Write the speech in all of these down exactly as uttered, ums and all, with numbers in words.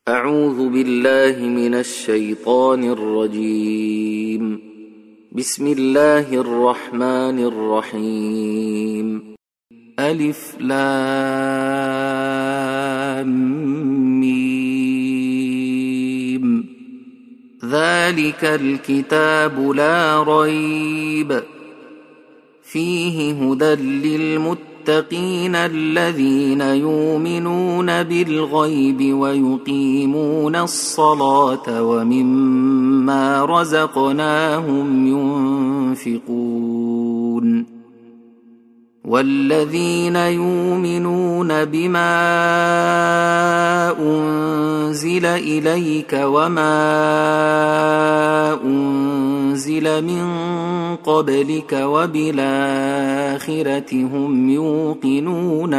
أعوذ بالله من الشيطان الرجيم. بسم الله الرحمن الرحيم. ألف لام ميم. ذلك الكتاب لا ريب فيه هدى للمتقين الذين يؤمنون بالغيب ويقيمون الصلاة ومما رزقناهم ينفقون والذين يؤمنون بما أنزل إليك وما أنزل من قبلك وبالآخرة هم يوقنون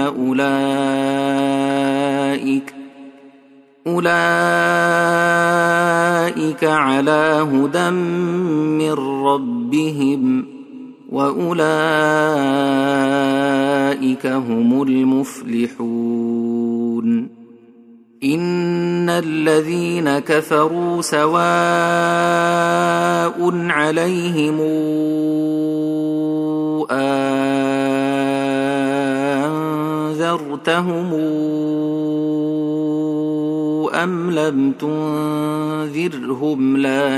أولئك أولئك على هدى من ربهم وأولئك هم المفلحون. إن الذين كفروا سواء عليهم أنذرتهم أم لم تنذرهم لا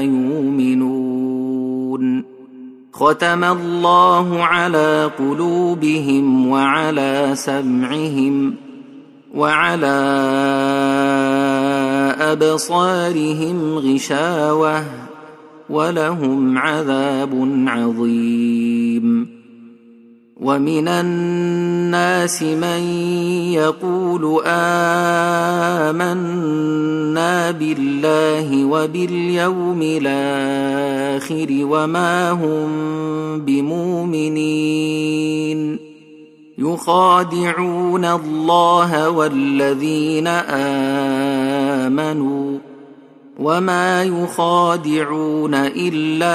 يؤمنون. ختم الله على قلوبهم وعلى سمعهم وعلى أبصارهم غشاوة ولهم عذاب عظيم. ومن الناس من يقول آمنا بالله وباليوم الآخر وما هم بمؤمنين يخادعون الله والذين آمنوا وما يخادعون إلا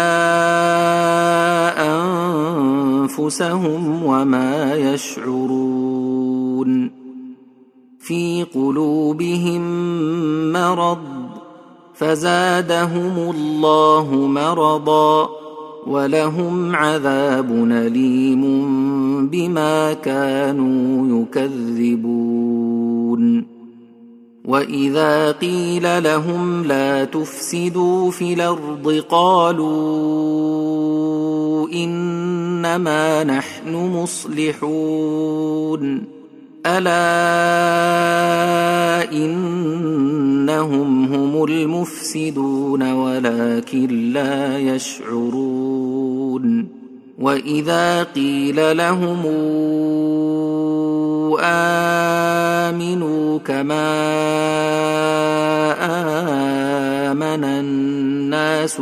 أنفسهم وما يشعرون. في قلوبهم مرض فزادهم الله مرضا ولهم عذاب أليم بما كانوا يكذبون. وإذا قيل لهم لا تفسدوا في الأرض قالوا إنما نحن مصلحون ألا إنهم هم المفسدون ولكن لا يشعرون. وإذا قيل لهم آمنوا كما آمن الناس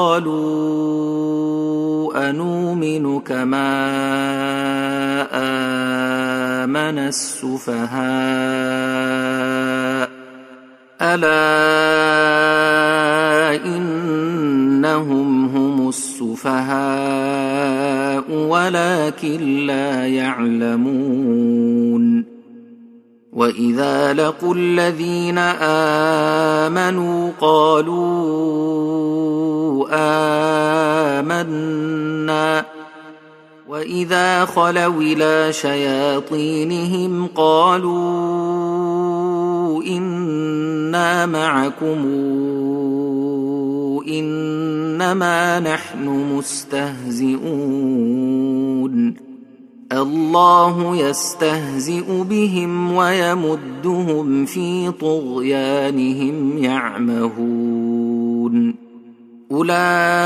قالوا أنؤمن كما آمن السفهاء ألا إنهم هم السفهاء ولكن لا يعلمون. وإذا لقوا الذين آمنوا قالوا آمنا وإذا خلوا إلى شياطينهم قالوا إنا معكم إنما نحن مستهزئون الله يستهزئ بهم ويمدهم في طغيانهم يعمهون. أولئك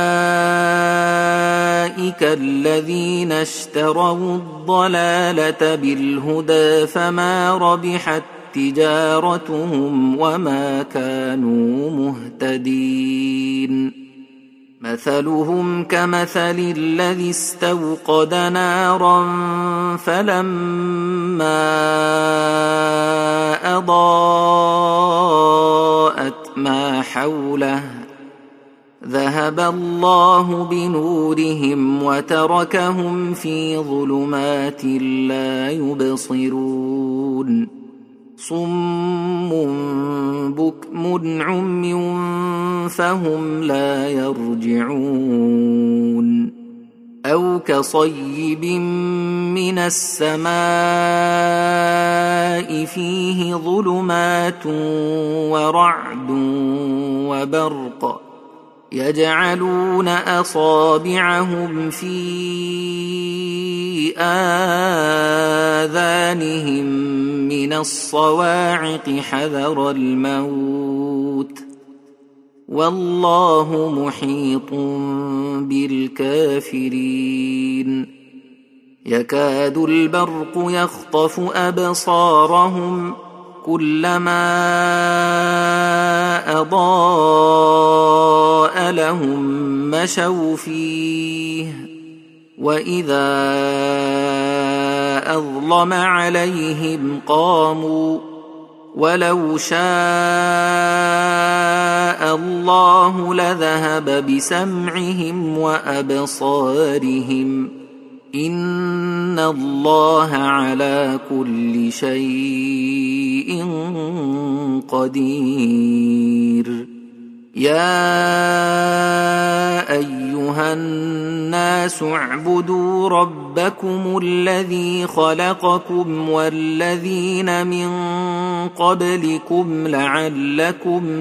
الذين اشتروا الضلالة بالهدى فما ربحت تجارتهم وما كانوا مهتدين. مثلهم كمثل الذي استوقد نارا فلما أضاءت ما حوله ذهب الله بنورهم وتركهم في ظلمات لا يبصرون. صم بكم عمي فهم لا يرجعون أو كصيب من السماء فيه ظلمات ورعد وبرق يجعلون أصابعهم في آذانهم من الصواعق حذر الموت والله محيط بالكافرين يكاد البرق يخطف أبصارهم كلما أضاء لهم مشوا فيه وإذا أظلم عليهم قاموا ولو شاء الله لذهب بسمعهم وأبصارهم إن الله على كل شيء قدير يا أيها الناس اعبدوا ربكم الذي خلقكم والذين من قبلكم لعلكم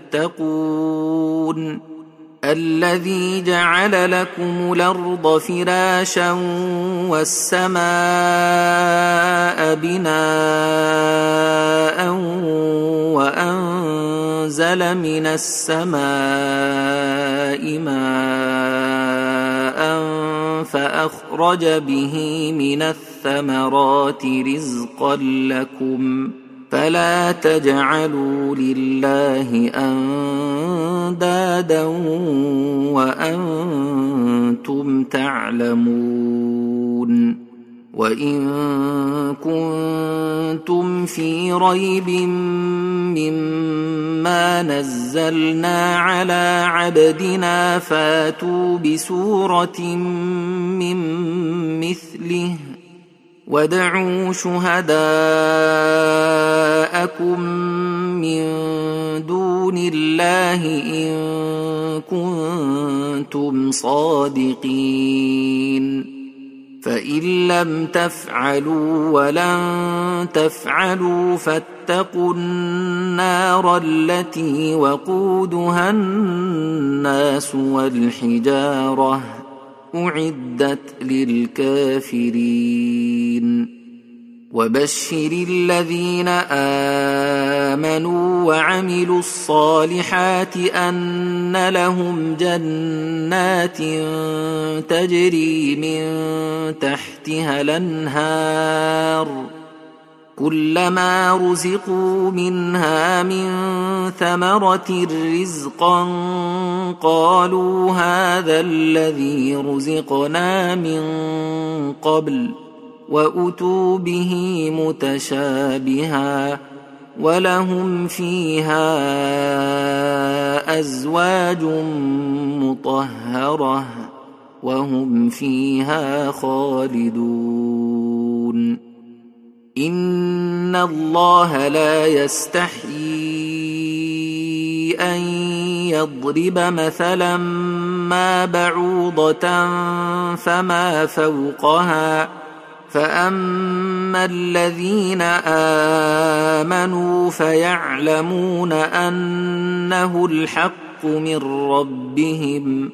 تتقون الذي جعل لكم الأرض فراشا والسماء بناء وأنزل من السماء ماء فأخرج به من الثمرات رزقا لكم فلا تجعلوا لله أندادا وأنتم تعلمون وإن كنتم في ريب مما نزلنا على عبدنا فاتوا بسورة من مثله وادعوا شهداءكم من دون الله إن كنتم صادقين فإن لم تفعلوا ولن تفعلوا فاتقوا النار التي وقودها الناس والحجارة أعدت للكافرين وبشر الذين آمنوا وعملوا الصالحات أن لهم جنات تجري من تحتها الأنهار كلما رزقوا منها من ثمرة رزقا قالوا هذا الذي رزقنا من قبل وأتوا به متشابها ولهم فيها أزواج مطهرة وهم فيها خالدون إن الله لا يستحيي أن يضرب مثلا ما بعوضة فما فوقها فأما الذين آمنوا فيعلمون أنه الحق من ربهم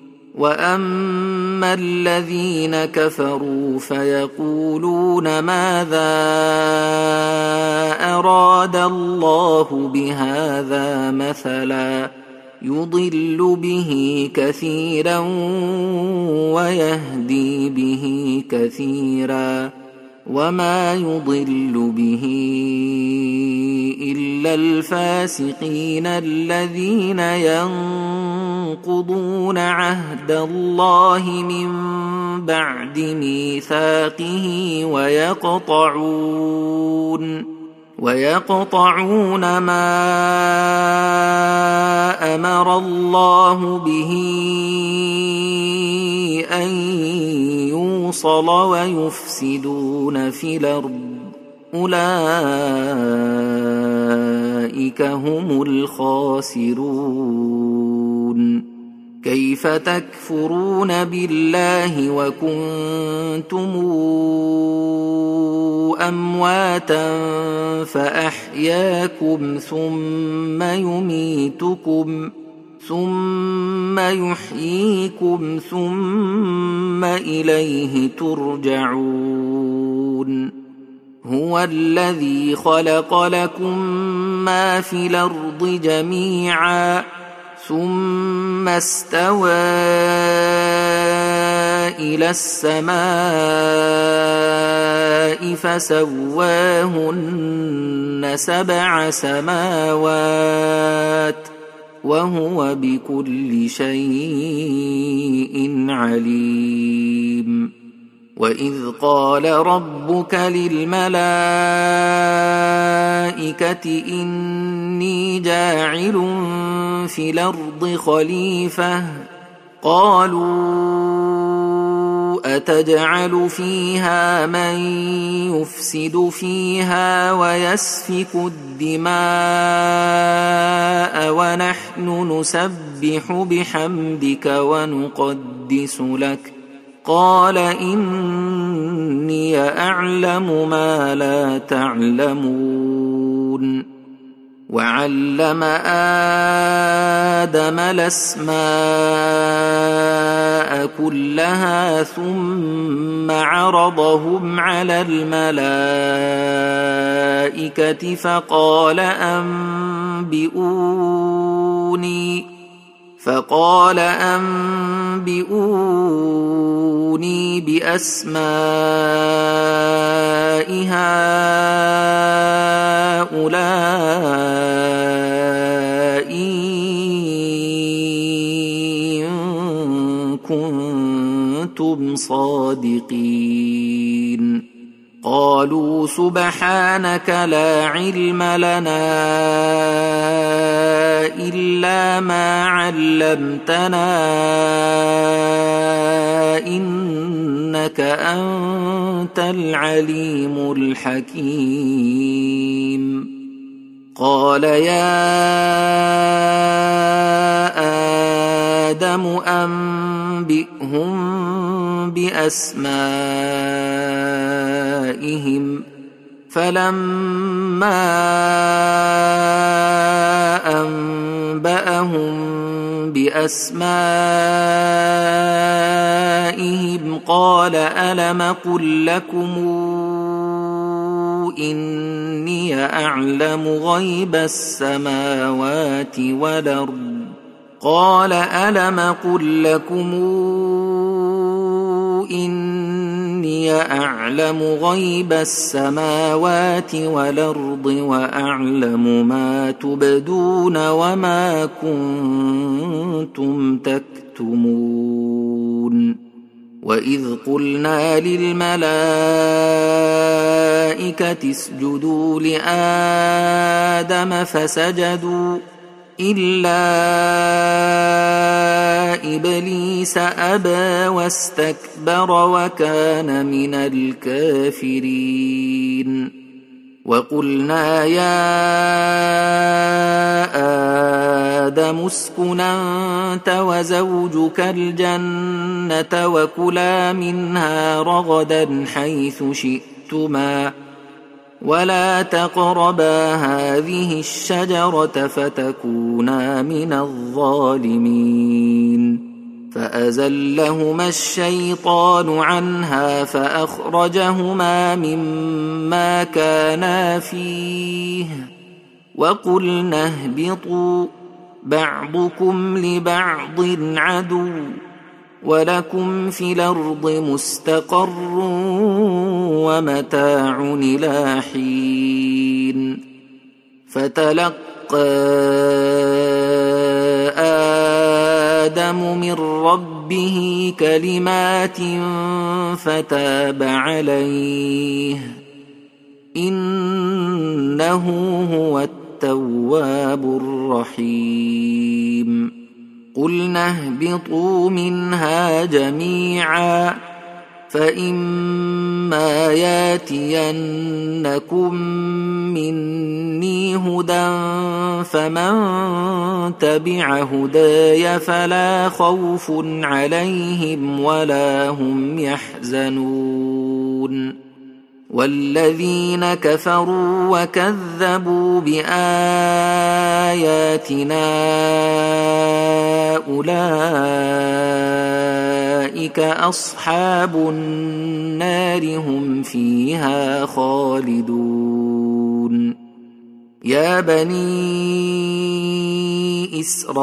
وأما الذين كفروا فيقولون ماذا أراد الله بهذا مثلا يضل به كثيرا ويهدي به كثيرا وما يضل به إلا الفاسقين الذين ينقضون عهد الله من بعد ميثاقه ويقطعون ويقطعون ما أمر الله به أن يوصل ويفسدون في الأرض أولئك هم الخاسرون. كيف تكفرون بالله وكنتم أمواتا فأحياكم ثم يميتكم ثم يحييكم ثم إليه ترجعون. هو الذي خلق لكم ما في الأرض جميعا ثم استوى إلى السماء فسواهن سبع سماوات وهو بكل شيء عليم. وإذ قال ربك للملائكة إني جاعل في الأرض خليفة قالوا أتجعل فيها من يفسد فيها ويسفك الدماء ونحن نسبح بحمدك ونقدس لك قال إني أعلم ما لا تعلمون. وعلم آدم الأسماء كلها ثم عرضهم على الملائكة فقال أنبئوني فقال أنبئوني بأسماء هؤلاء إن كنتم صادقين. قالوا سبحانك لا علم لنا إلا ما علمتنا إنك أنت العليم الحكيم. قال يا آدم أنبئهم بأسمائهم فلما أنبأهم بأسمائهم قال ألم قل لكم إني أعلم غيب السماوات والأرض قال ألم قل لكم إني أعلم غيب السماوات والأرض وأعلم ما تبدون وما كنتم تكتمون. وإذ قلنا للملائكة اسجدوا لآدم فسجدوا إلا إبليس أبى واستكبر وكان من الكافرين. وقلنا يا آدم اسكن أنت وزوجك الجنة وكلا منها رغدا حيث شئتما ولا تقربا هذه الشجرة فتكونا من الظالمين. فأزلهما الشيطان عنها فأخرجهما مما كانا فيه وقلنا اهبطوا بعضكم لبعض عدو ولكم في الأرض مستقر ومتاع إلى حين. فتلقى آدم من ربه كلمات فتاب عليه إنه هو التواب الرحيم. قلنا اهبطوا منها جميعا فإما ياتينكم مني هدى فمن تبع هداي فلا خوف عليهم ولا هم يحزنون والذين كفروا وكذبوا بآياتنا أولئك أصحاب النار هم فيها خالدون يا بني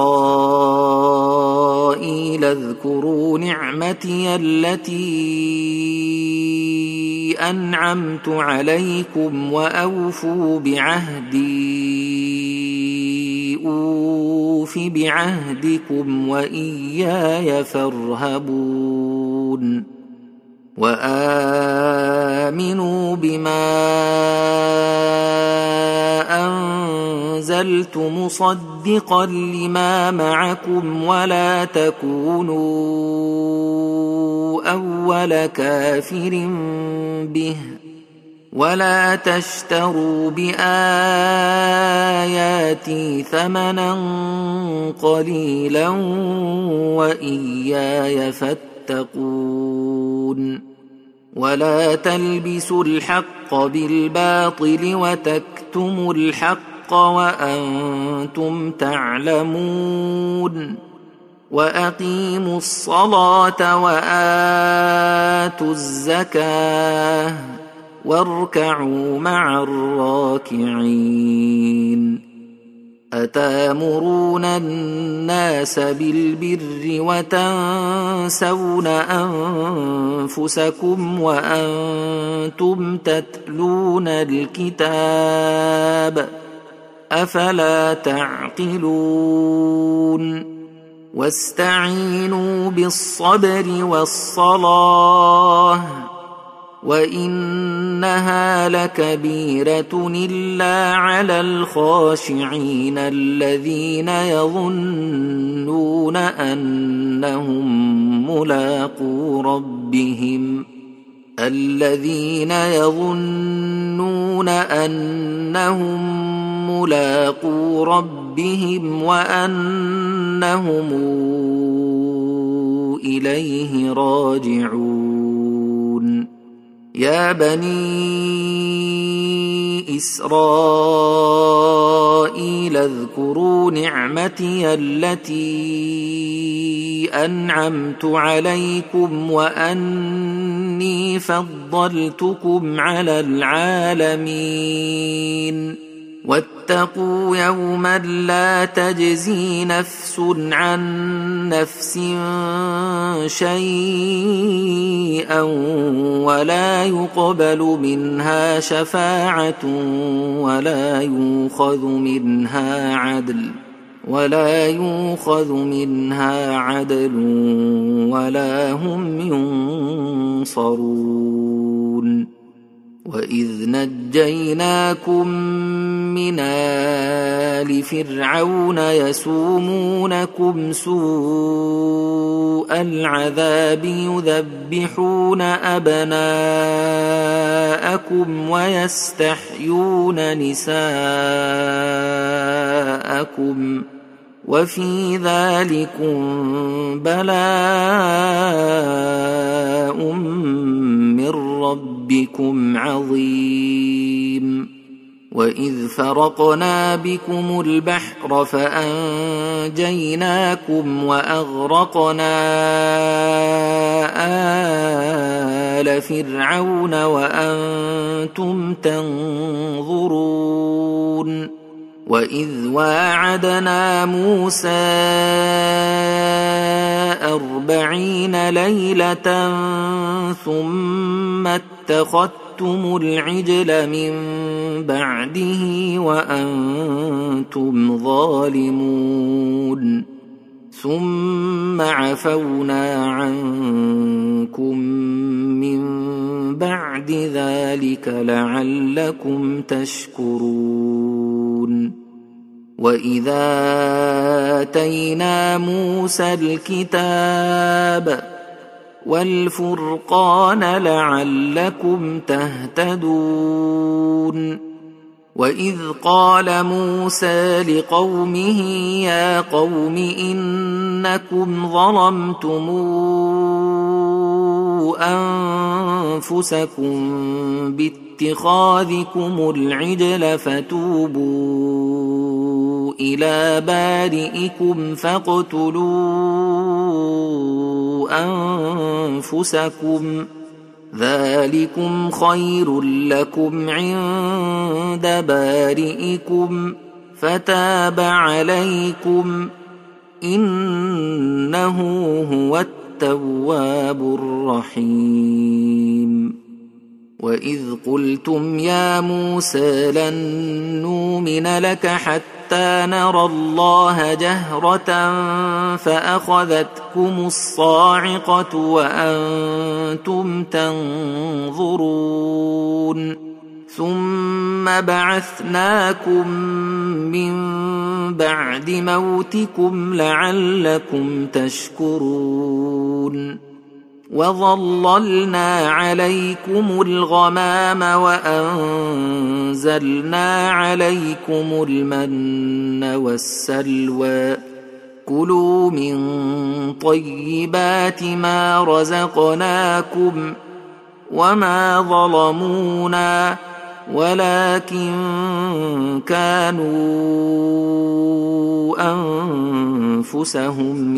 إسرائيل اذكروا نعمتي التي أنعمت عليكم وأوفوا بعهدي أوف بعهدكم وإياي فارهبون وآمنوا بما أنزلت مصدقا لما معكم ولا تكونوا أول كافر به ولا تشتروا بآياتي ثمنا قليلا وإياي فاتقون ولا تلبسوا الحق بالباطل وتكتموا الحق وأنتم تعلمون وأقيموا الصلاة وآتوا الزكاة واركعوا مع الراكعين أتامرون الناس بالبر وتنسون أنفسكم وأنتم تتلون الكتاب أفلا تعقلون واستعينوا بالصبر والصلاة وإنها لكبيرة إلا على الخاشعين الذين يظنون أنهم ملاقو ربهم الذين يظنون أنهم ملاقو ربهم وأنهم إليه راجعون يا بني إسرائيل اذكروا نعمتي التي أنعمت عليكم وأني فضلتكم على العالمين واتقوا يوما لا تجزي نفس عن نفس شيئا ولا يقبل منها شفاعة ولا يؤخذ منها عدل ولا يؤخذ منها عدل ولا هم ينصرون وإذ نجيناكم من آل فرعون يسومونكم سوء العذاب يذبحون أبناءكم ويستحيون نساءكم وفي ذلكم بلاء من ربكم عظيم وإذ فرقنا بكم البحر فأنجيناكم وأغرقنا آل فرعون وأنتم تنظرون وإذ واعدنا موسى أربعين ليلة ثم اتخذتم العجل من بعده وأنتم ظالمون ثم عفونا عنكم من بعد ذلك لعلكم تشكرون وإذا آتينا موسى الكتاب والفرقان لعلكم تهتدون. وإذ قال موسى لقومه يا قوم إنكم ظلمتم أنفسكم باتخاذكم العجل فتوبوا إلى بارئكم فاقتلوا أنفسكم ذلكم خير لكم عند بارئكم فتاب عليكم إنه هو التواب الرحيم. وإذ قلتم يا موسى لن نؤمن لك حتى نرى الله جهرة فأخذتكم الصاعقة وأنتم تنظرون ثم بعثناكم من بعد موتكم لعلكم تشكرون. وظللنا عليكم الغمام وأنزلنا عليكم المن والسلوى كلوا من طيبات ما رزقناكم وما ظلمونا ولكن كانوا أنفسهم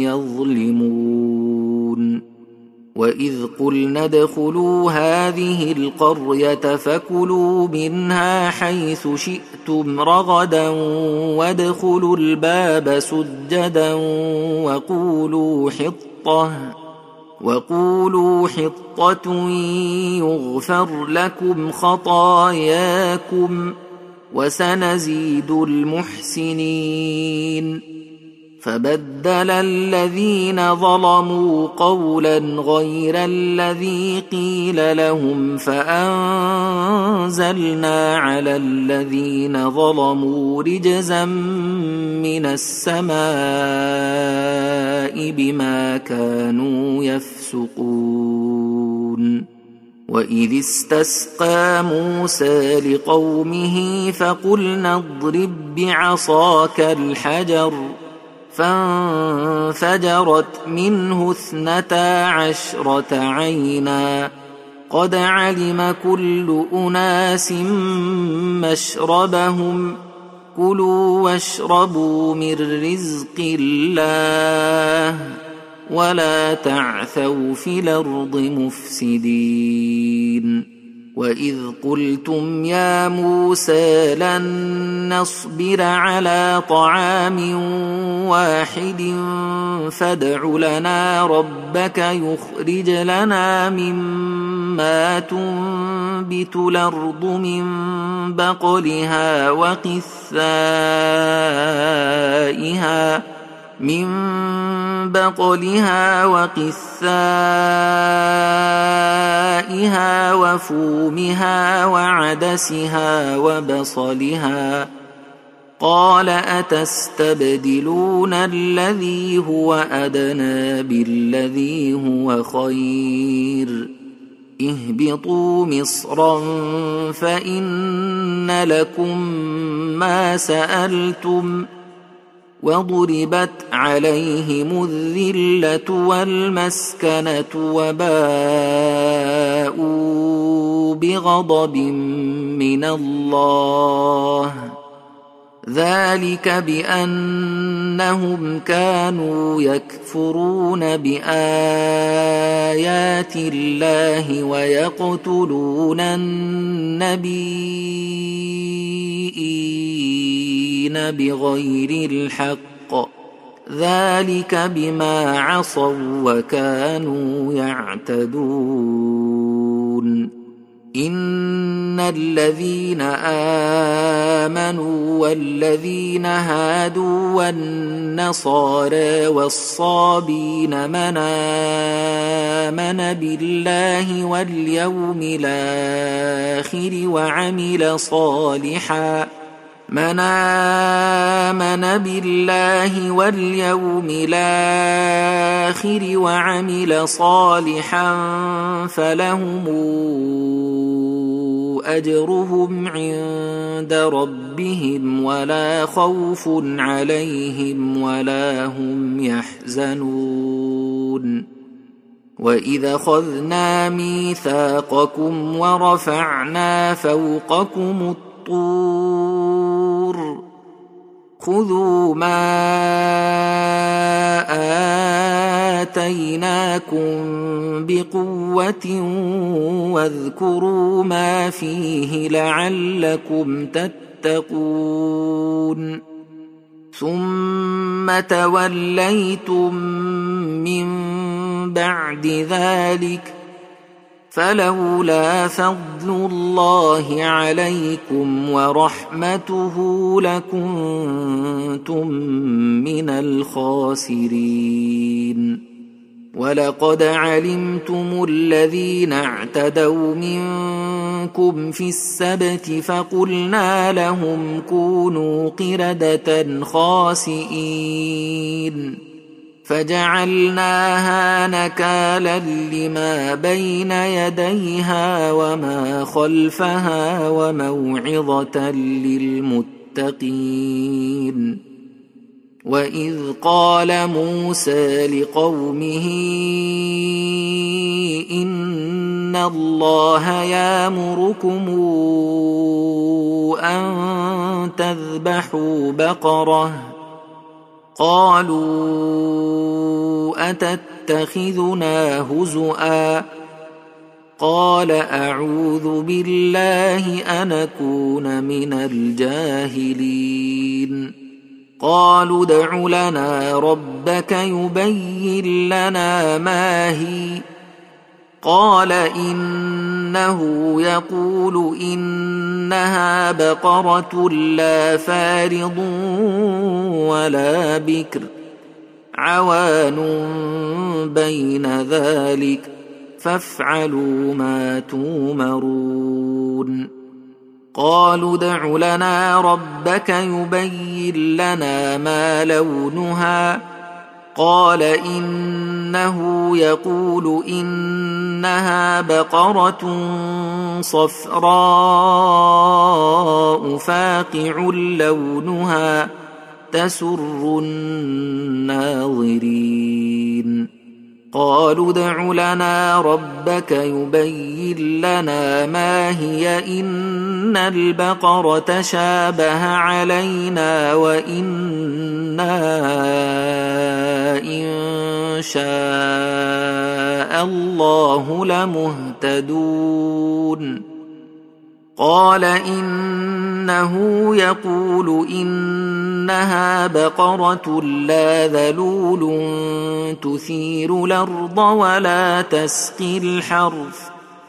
يظلمون. وإذ قلنا ادخلوا هذه القرية فكلوا منها حيث شئتم رغدا وادخلوا الباب سجدا وقولوا حطة وقولوا حطة يغفر لكم خطاياكم وسنزيد المحسنين. فبدل الذين ظلموا قولا غير الذي قيل لهم فأنزلنا على الذين ظلموا رجزا من السماء بما كانوا يفسقون. وإذ استسقى موسى لقومه فقلنا اضرب بعصاك الحجر فانفجرت منه اثنتا عشرة عينا قد علم كل أناس مشربهم كلوا واشربوا من رزق الله ولا تعثوا في الأرض مفسدين. وإذ قلتم يا موسى لن نصبر على طعام واحد فادع لنا ربك يخرج لنا مما تنبت الأرض من بقلها وقثائها من بقلها وقثائها وفومها وعدسها وبصلها قال أتستبدلون الذي هو أدنى بالذي هو خير اهبطوا مصرا فإن لكم ما سألتم وضربت عليهم الذلة والمسكنة وباءوا بغضب من الله ذلك بأنهم كانوا يكفرون بآيات الله ويقتلون النبيين بغير الحق ذلك بما عصوا وكانوا يعتدون. إن الذين آمنوا والذين هادوا والنصارى والصابين من آمن بالله واليوم الآخر وعمل صالحا من آمن بالله واليوم الآخر وعمل صالحا فلهم أجرهم عند ربهم ولا خوف عليهم ولا هم يحزنون وإذا أخذنا ميثاقكم ورفعنا فوقكم الطور خذوا ما آتيناكم بقوة واذكروا ما فيه لعلكم تتقون ثم توليتم من بعد ذلك فلولا فضل الله عليكم ورحمته لكنتم من الخاسرين ولقد علمتم الذين اعتدوا منكم في السبت فقلنا لهم كونوا قردة خاسئين فجعلناها نكالا لما بين يديها وما خلفها وموعظة للمتقين وإذ قال موسى لقومه إن الله يأمركم أن تذبحوا بقرة قالوا أتتخذنا هزؤا قال أعوذ بالله أن أكون من الجاهلين قالوا ادع لنا ربك يبين لنا ما هي قال إنه يقول إنها بقرة لا فارض ولا بكر عوان بين ذلك فافعلوا ما تومرون قالوا ادع لنا ربك يبين لنا ما لونها قال إنه يقول إنها بقرة صفراء فاقع لونها تسر الناظرين قالوا ادع لنا ربك يبين لنا ما هي إن البقرة شابه علينا وإنا إن شاء الله لمهتدون قال إنه يقول إنها بقرة لا ذلول تثير الأرض ولا تسقي الحرث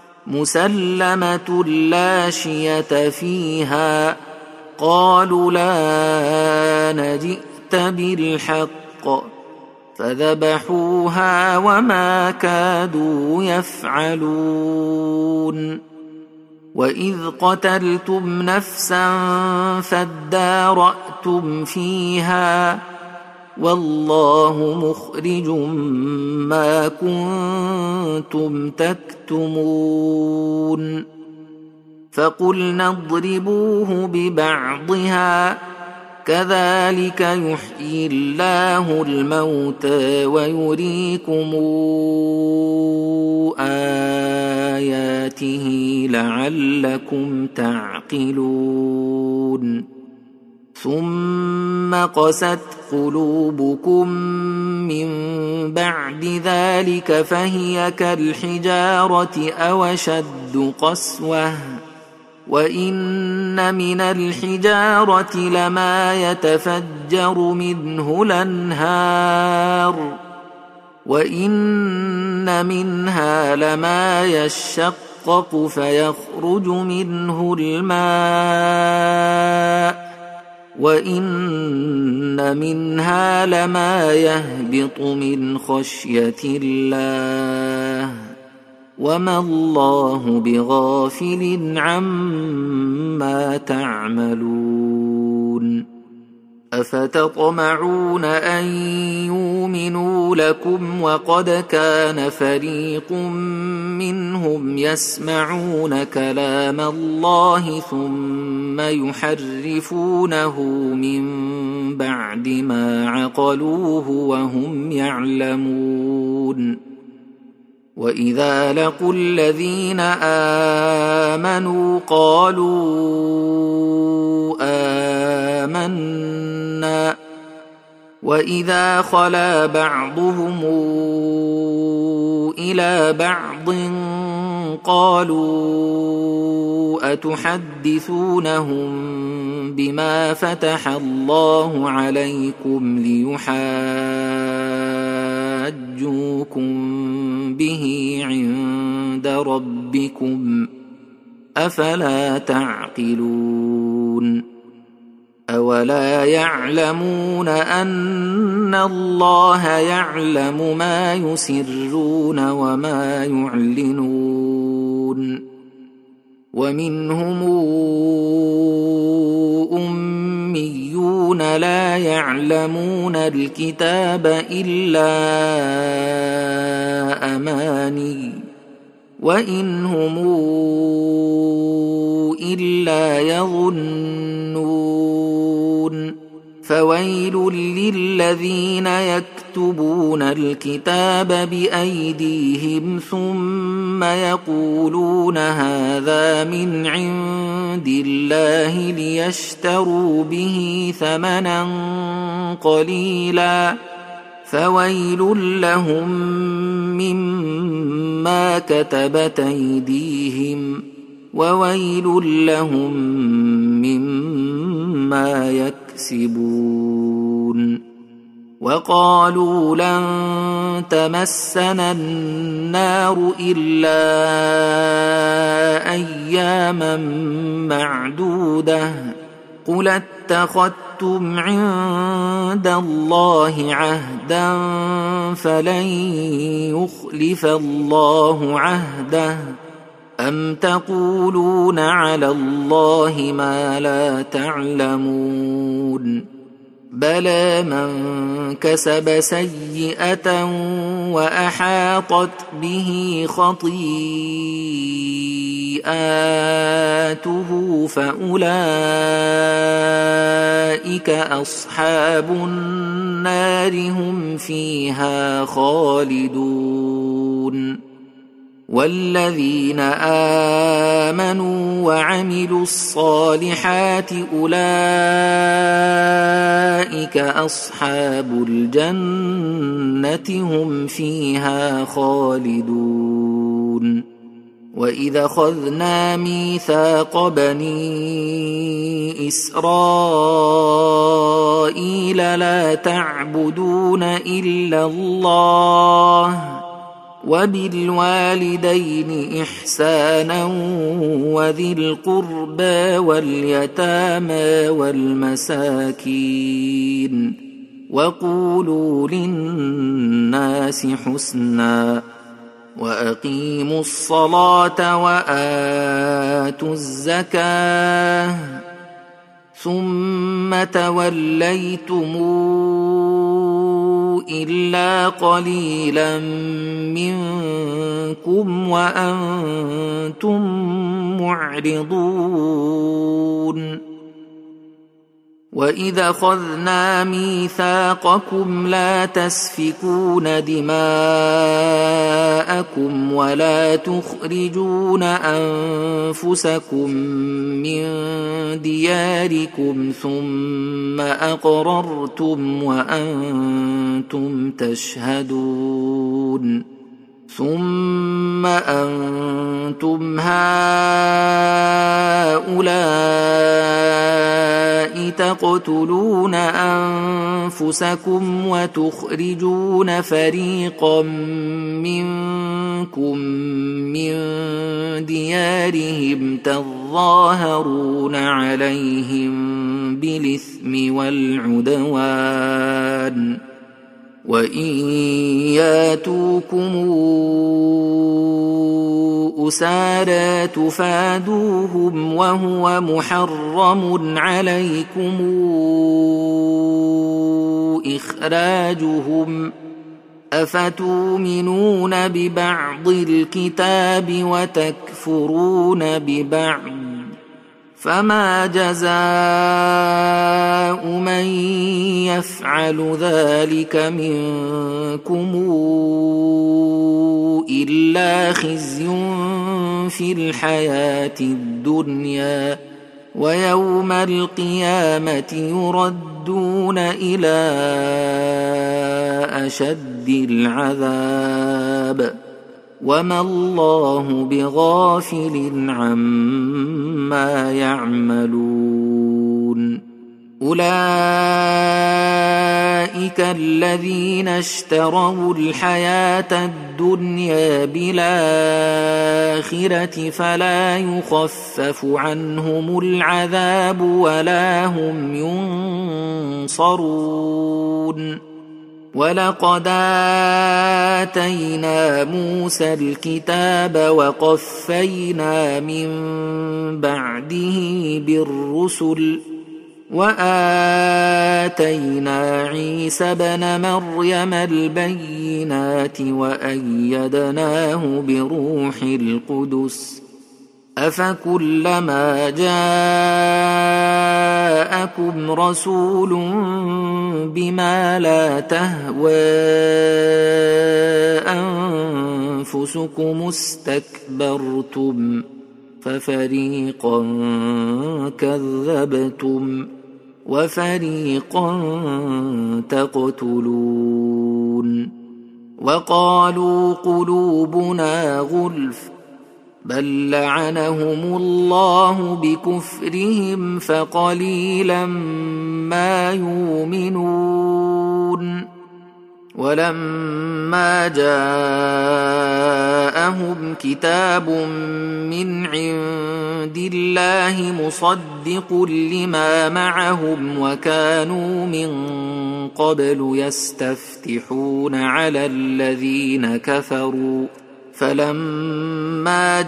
مسلمة لا شية فيها قالوا لا نجئت بالحق فذبحوها وما كادوا يفعلون وإذ قتلتم نفسا فادارأتم فيها والله مخرج ما كنتم تكتمون فقلنا اضربوه ببعضها كذلك يحيي الله الموتى ويريكم آياته لعلكم تعقلون ثم قست قلوبكم من بعد ذلك فهي كالحجارة أو أشد قسوة وإن من الحجارة لما يتفجر منه الأنهار وإن منها لما يشقق فيخرج منه الماء وإن منها لما يهبط من خشية الله وما الله بغافل عما تعملون أفتطمعون أن يؤمنوا لكم وقد كان فريق منهم يسمعون كلام الله ثم يحرفونه من بعد ما عقلوه وهم يعلمون وإذا لقوا الذين آمنوا قالوا آمنا وإذا خلا بعضهم إلى بعض قالوا أتحدثونهم بما فتح الله عليكم ليحاجوكم به عند ربكم أفلا تعقلون أولا يعلمون أن الله يعلم ما يسرون وما يعلنون ومنهم أميون لا يعلمون الكتاب إلا أماني وإن هم إلا يظنون فويل للذين يكتبون الكتاب بأيديهم ثم يقولون هذا من عند الله ليشتروا به ثمنا قليلا فويل لهم مما كتبت أيديهم وويل لهم مما يكسبون وقالوا لن تمسنا النار إلا أياما معدودة قل اتخذتم عند الله عهدا فلن يخلف الله عهده أم تقولون على الله ما لا تعلمون بلى من كسب سيئة وأحاطت به خطيئاته فأولئك أصحاب النار هم فيها خالدون والذين آمنوا وعملوا الصالحات أولئك أصحاب الجنة هم فيها خالدون وإذا أخذنا ميثاق بني إسرائيل لا تعبدون إلا الله وبالوالدين إحسانا وذي القربى واليتامى والمساكين وقولوا للناس حسنا وأقيموا الصلاة وآتوا الزكاة ثم توليتم إلا قليلا منكم وأنتم معرضون وإذا أخذنا ميثاقكم لا تسفكون دماءكم ولا تخرجون أنفسكم من دياركم ثم أقررتم وأنتم تشهدون ثم أنتم هؤلاء تقتلون أنفسكم وتخرجون فريقا منكم من ديارهم تظاهرون عليهم بالإثم والعدوان وإن ياتوكم أسارى تفادوهم وهو محرم عليكم إخراجهم أفتؤمنون ببعض الكتاب وتكفرون ببعض فما جزاء من يفعل ذلك منكم إلا خزي في الحياة الدنيا ويوم القيامة يردون إلى أشد العذاب وما الله بغافل عما يعملون أولئك الذين اشتروا الحياة الدنيا بالآخرة فلا يخفف عنهم العذاب ولا هم ينصرون ولقد آتينا موسى الكتاب وقفينا من بعده بالرسل وآتينا عيسى ابن مريم البينات وأيدناه بروح القدس أفكلما جاءكم رسول بما لا تهوى أنفسكم استكبرتم ففريقا كذبتم وفريقا تقتلون وقالوا قلوبنا غلف بل لعنهم الله بكفرهم فقليلا ما يؤمنون ولما جاءهم كتاب من عند الله مصدق لما معهم وكانوا من قبل يستفتحون على الذين كفروا فلما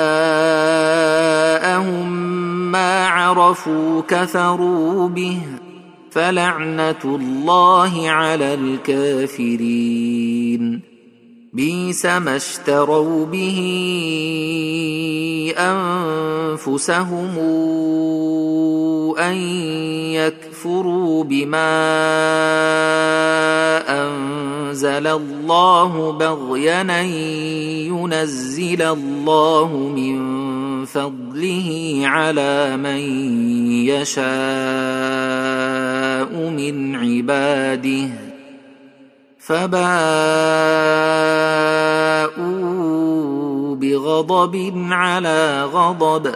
جاءهم ما عرفوا كفروا به فلعنة الله على الكافرين بئس ما اشتروا به أنفسهم أن يكفروا بما أنزل الله بغيا أن ينزل الله من فضله على من يشاء من عباده فباءوا بغضب على غضب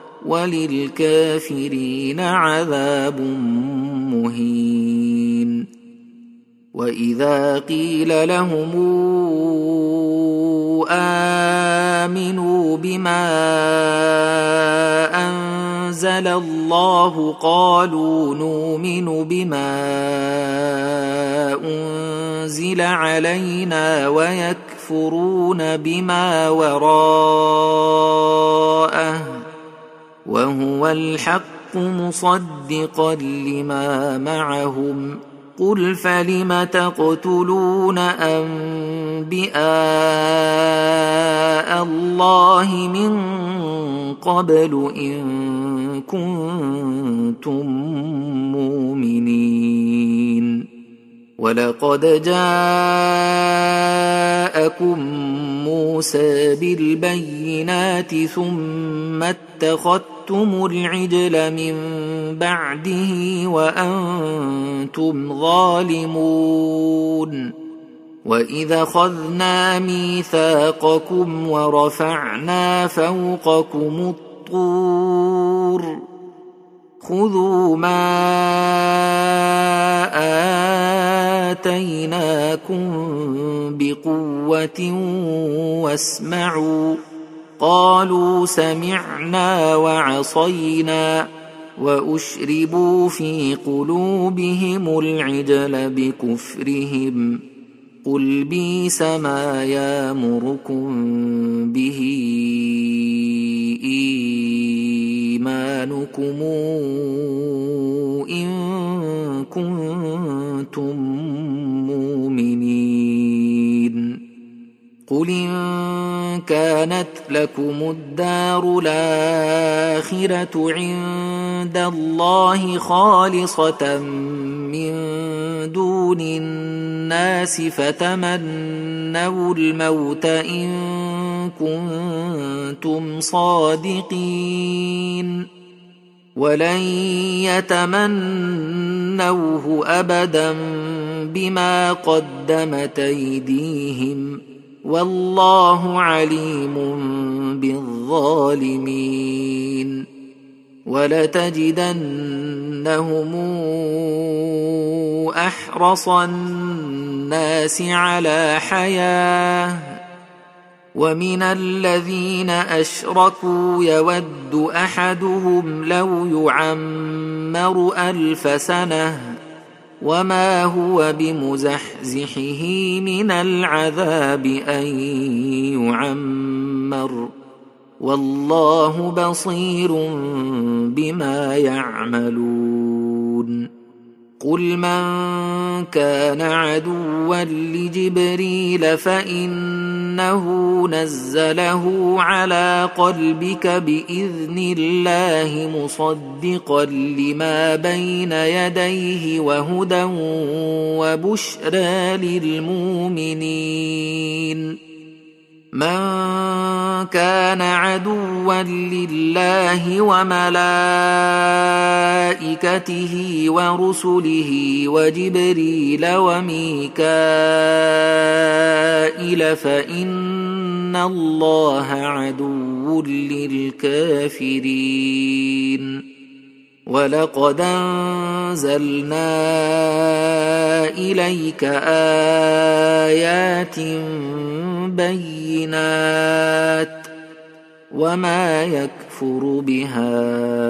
وللكافرين عذاب مهين وإذا قيل لهم آمنوا بما أنزل الله قالوا نؤمن بما أنزل علينا ويكفرون بما وراءه وهو الحق مصدقا لما معهم قل فلم تقتلون أنبياء الله من قبل إن كنتم مؤمنين ولقد جاءكم موسى بالبينات ثم اتخذتم العجل من بعده وأنتم ظالمون وإذا أخذنا ميثاقكم ورفعنا فوقكم الطور خذوا ما آتيناكم بقوة واسمعوا قالوا سمعنا وعصينا وأشربوا في قلوبهم العجل بكفرهم قل بئس ما يأمركم به إيمانكم إن كنتم مؤمنين قل إن كانت لكم الدار الآخرة عند الله خالصة من دون الناس فتمنوا الموت إن كنتم صادقين ولن يتمنوه أبدا بما قدمت أيديهم والله عليم بالظالمين ولتجدنهم أحرص الناس على حياة ومن الذين أشركوا يود أحدهم لو يعمر ألف سنة وما هو بمزحزحه من العذاب أن يعمر والله بصير بما يعملون قل من كان عدوا لجبريل فإنه نزله على قلبك بإذن الله مصدقا لما بين يديه وهدى وبشرى للمؤمنين من كان عدوا لله وملائكته ورسله وجبريل وميكائيل فإن الله عدو للكافرين ولقد أنزلنا إليك آيات بينات وما يكفر بها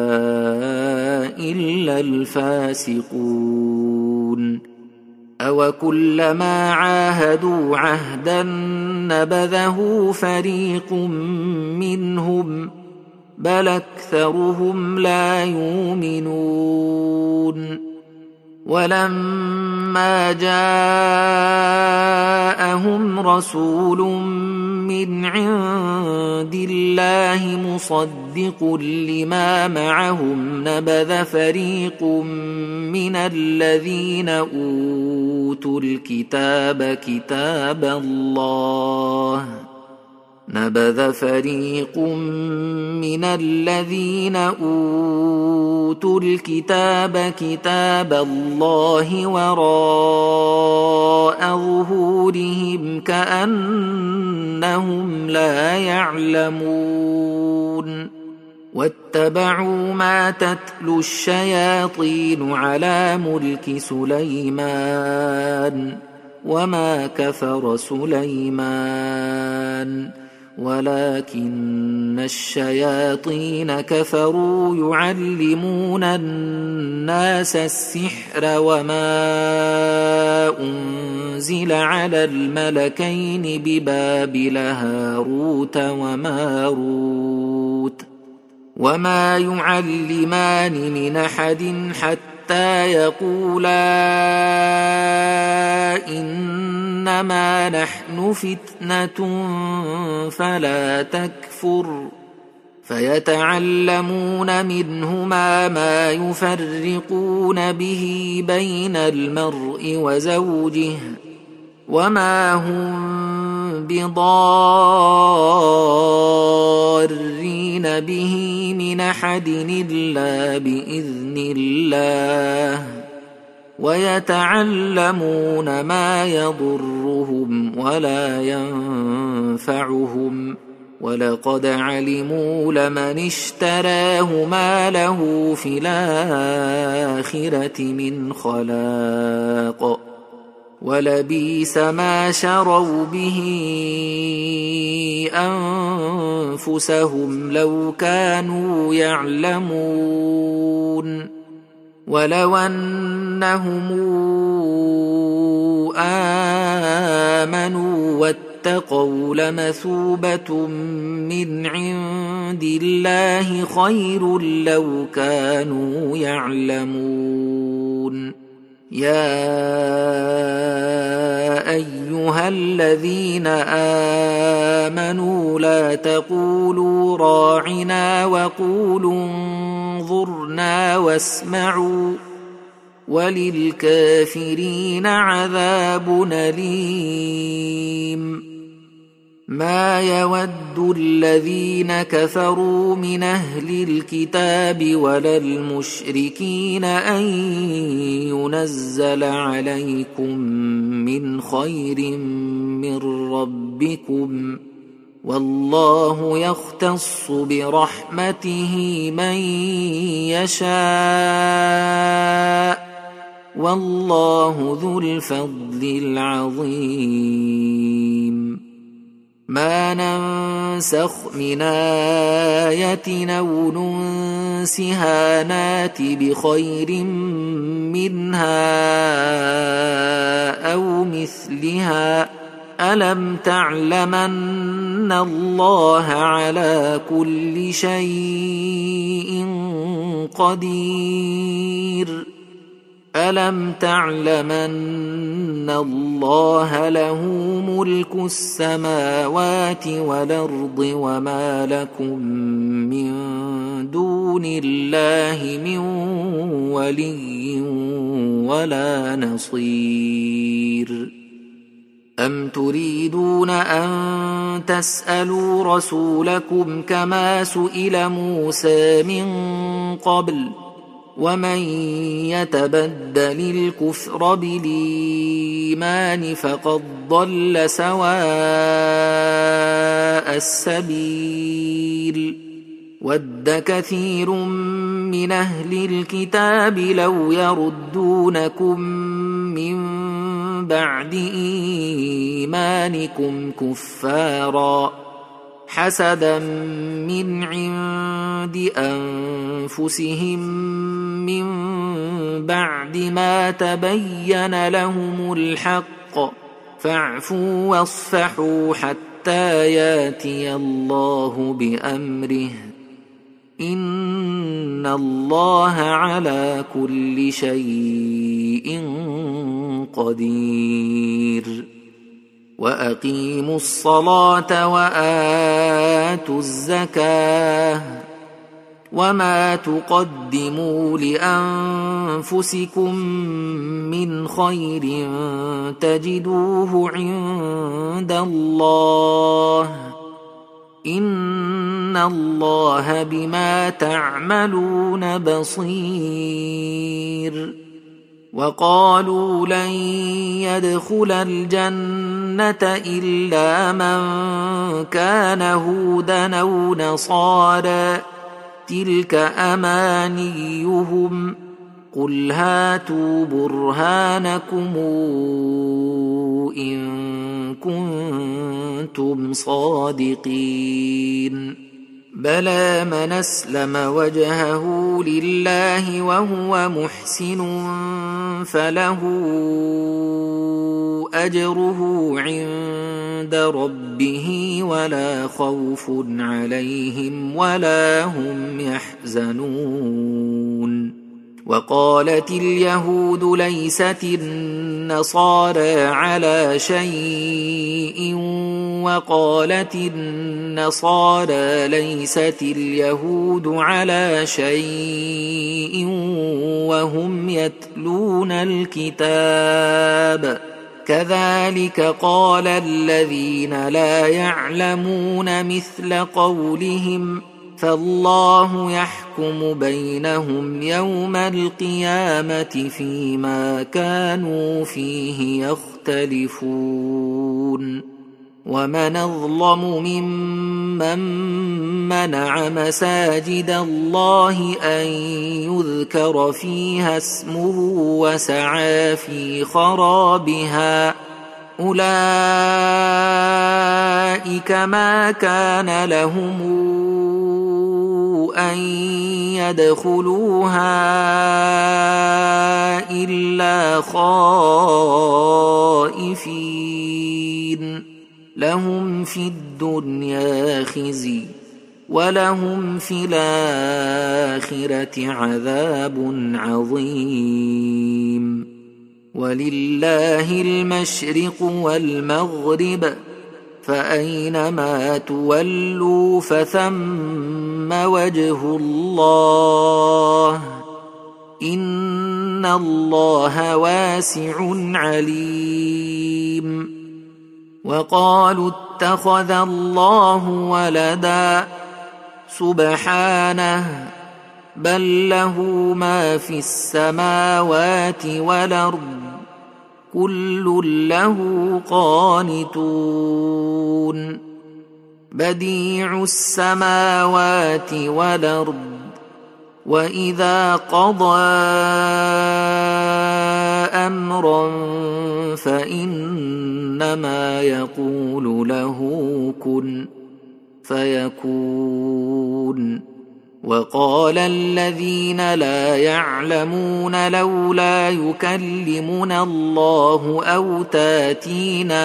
إلا الفاسقون أوكلما عاهدوا عهدا نبذه فريق منهم بل أكثرهم لا يؤمنون ولما جاءهم رسول من عند الله مصدق لما معهم نبذ فريق من الذين أوتوا الكتاب كتاب الله نبذ فريق من الذين أوتوا الكتاب كتاب الله وراء ظهورهم كأنهم لا يعلمون واتبعوا ما تتلو الشياطين على ملك سليمان وما كفر سليمان ولكن الشياطين كفروا يعلمون الناس السحر وما أنزل على الملكين ببابل هاروت وماروت وما يعلمان من أحد حتى يقولا إنما نحن فتنة فلا تكفر فيتعلمون منهما ما يفرقون به بين المرء وزوجه وما هم بضارين به من أحد إلا بإذن الله ويتعلمون ما يضرهم ولا ينفعهم ولقد علموا لمن اشتراه ما له في الآخرة من خلاق ولبئس ما شروا به أنفسهم لو كانوا يعلمون ولو أنهم آمنوا واتقوا لمثوبة من عند الله خير لو كانوا يعلمون. يا أيها الذين آمنوا لا تقولوا راعنا وقولوا انظرنا واسمعوا وللكافرين عذاب أليم. ما يود الذين كفروا من أهل الكتاب ولا المشركين أن ينزل عليكم من خير من ربكم والله يختص برحمته من يشاء والله ذو الفضل العظيم. ما ننسخ من آية أو ننسها نات بخير منها أو مثلها ألم تعلمن الله على كل شيء قدير. ألم تعلمن الله له ملك السماوات والأرض وما لكم من دون الله من ولي ولا نصير. أم تريدون أن تسألوا رسولكم كما سئل موسى من قبل ومن يتبدل الكفر بالإيمان فقد ضل سواء السبيل. ود كثير من أهل الكتاب لو يردونكم من بعد إيمانكم كفارا حسدا من عند أنفسهم من بعد ما تبين لهم الحق فاعفوا واصفحوا حتى ياتي الله بأمره إن الله على كل شيء قدير. وأقيموا الصلاة وآتوا الزكاة وما تقدموا لأنفسكم من خير تجدوه عند الله إن الله بما تعملون بصير. وقالوا لن يدخل الجنة إلا من كان هودا أو نصارى تلك أمانيهم قل هاتوا برهانكم إن كنتم صادقين. بلى من أسلم وجهه لله وهو محسن فله أجره عند ربه ولا خوف عليهم ولا هم يحزنون. وقالت اليهود ليست النصارى على شيء وقالت النصارى ليست اليهود على شيء وهم يتلون الكتاب كذلك قال الذين لا يعلمون مثل قولهم فالله يحكم بينهم يوم القيامة فيما كانوا فيه يختلفون. ومن أظلم ممن منع مساجد الله أن يذكر فيها اسمه وسعى في خرابها أولئك ما كان لهم أن يدخلوها إلا خائفين لهم في الدنيا خزي ولهم في الآخرة عذاب عظيم. ولله المشرق والمغرب فأينما تولوا فثم وجه الله إن الله واسع عليم. وقالوا اتخذ الله ولدا سبحانه بل له ما في السماوات والأرض كل له قانتون. بديع السماوات والأرض وإذا قضى أمرا فإنما يقول له كن فيكون. وقال الذين لا يعلمون لولا يكلمنا الله أو تاتينا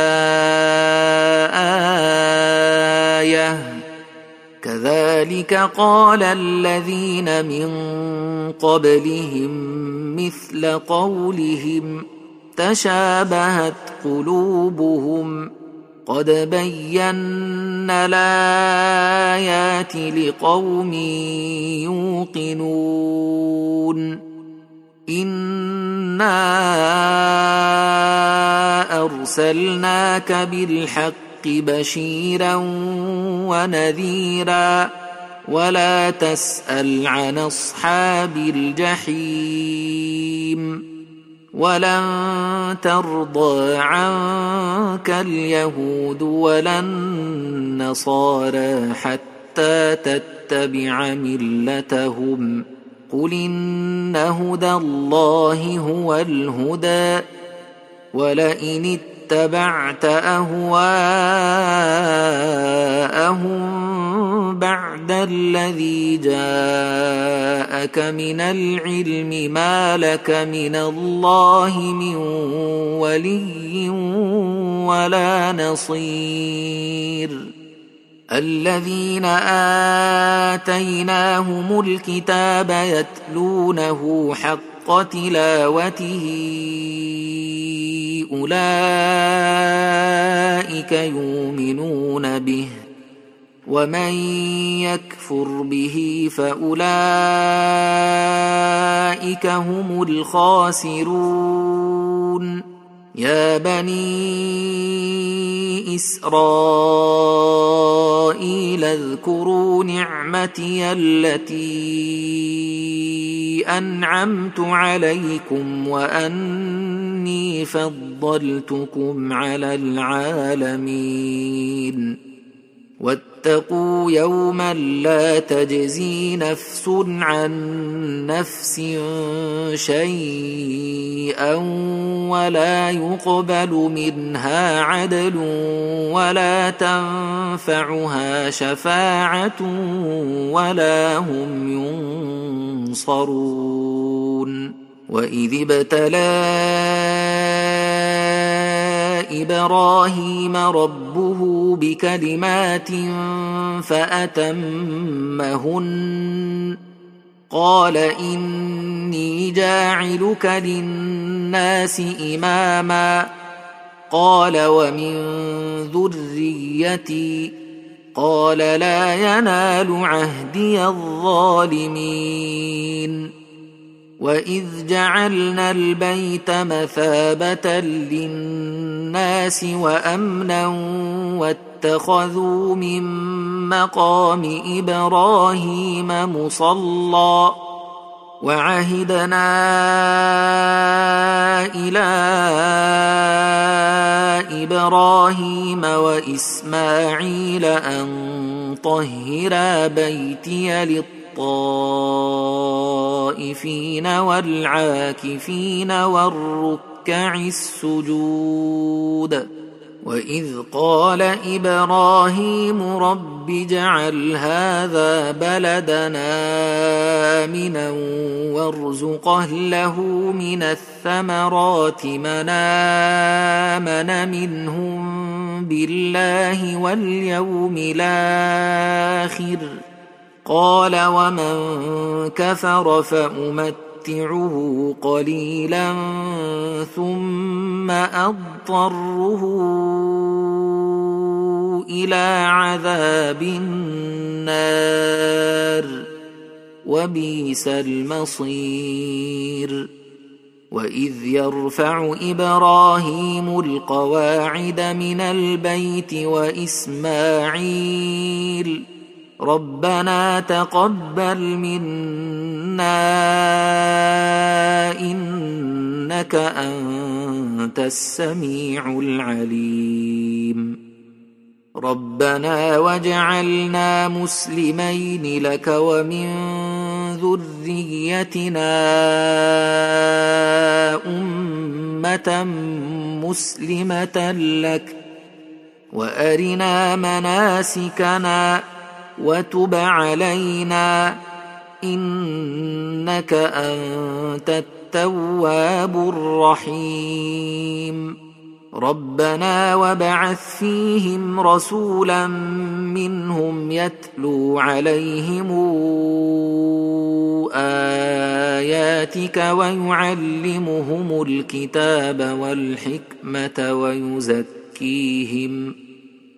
آية كذلك قال الذين من قبلهم مثل قولهم تشابهت قلوبهم قد بينا الآيات لقوم يوقنون. إنا أرسلناك بالحق بشيرا ونذيرا ولا تسأل عن أصحاب الجحيم. ولن ترضى عنك اليهود ولا النصارى حتى تتبع ملتهم قل إن هدى الله هو الهدى ولئن اتبعت أهواءهم بعد الذي جاءك من العلم ما لك من الله من ولي ولا نصير. الذين آتيناهم الكتاب يتلونه حق تلاوته أولئك يؤمنون به ومن يكفر به فأولئك هم الخاسرون. يا بني إسرائيل اذكروا نعمتي التي أنعمت عليكم وأني فضلتكم على العالمين. واتقوا يوما لا تجزي نفس عن نفس شيئا ولا يقبل منها عدل ولا تنفعها شفاعة ولا هم ينصرون. وإذ ابتلى إبراهيم ربه بكلمات فأتمهن قال إني جاعلك للناس إماما قال ومن ذريتي قال لا ينال عهدي الظالمين. وإذ جعلنا البيت مثابة للناس وأمنا واتخذوا من مقام إبراهيم مصلى وعهدنا إلى إبراهيم وإسماعيل أن طهرا بيتي للطائفين والعاكفين والركع السجود وإذ قال إبراهيم رب اجعل هذا بلدنا آمنا وارزق أهله من الثمرات من آمن منهم بالله واليوم الآخر قال ومن كفر فأمتعه قليلا ثم أضطره إلى عذاب النار وبئس المصير وإذ يرفع إبراهيم القواعد من البيت وإسماعيل ربنا تقبل منا إنك أنت السميع العليم ربنا واجعلنا مسلمين لك ومن ذريتنا أمة مسلمة لك وأرنا مناسكنا وتب علينا إنك أنت التواب الرحيم ربنا وابعث فيهم رسولا منهم يتلو عليهم آياتك ويعلمهم الكتاب والحكمة ويزكيهم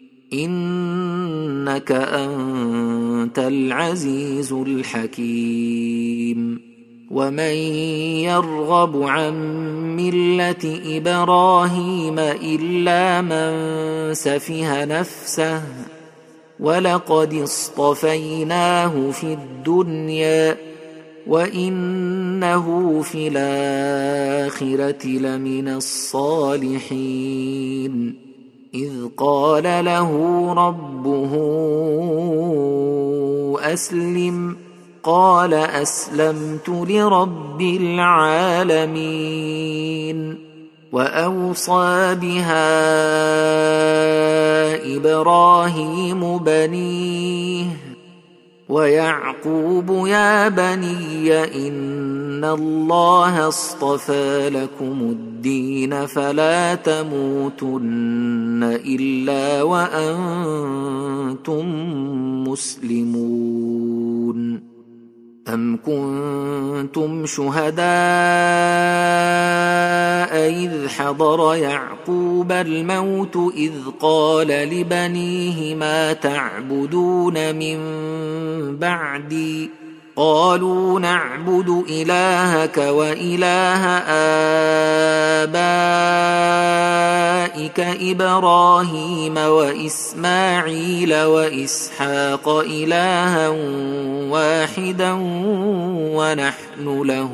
إنك أنت العزيز الحكيم ومن يرغب عن ملة إبراهيم إلا من سفه نفسه ولقد اصطفيناه في الدنيا وإنه في الآخرة لمن الصالحين إذ قال له ربه أسلم قال أسلمت لرب العالمين وأوصى بها إبراهيم بنيه ويعقوب يا بني إن الله اصطفى لكم الدين فلا تموتن إلا وأنتم مسلمون أم كنتم شهداء إذ حضر يعقوب الموت إذ قال لبنيه ما تعبدون من بعدي قالوا نعبد إلهك وإله آبائك إبراهيم وإسماعيل وإسحاق إلها واحدا ونحن له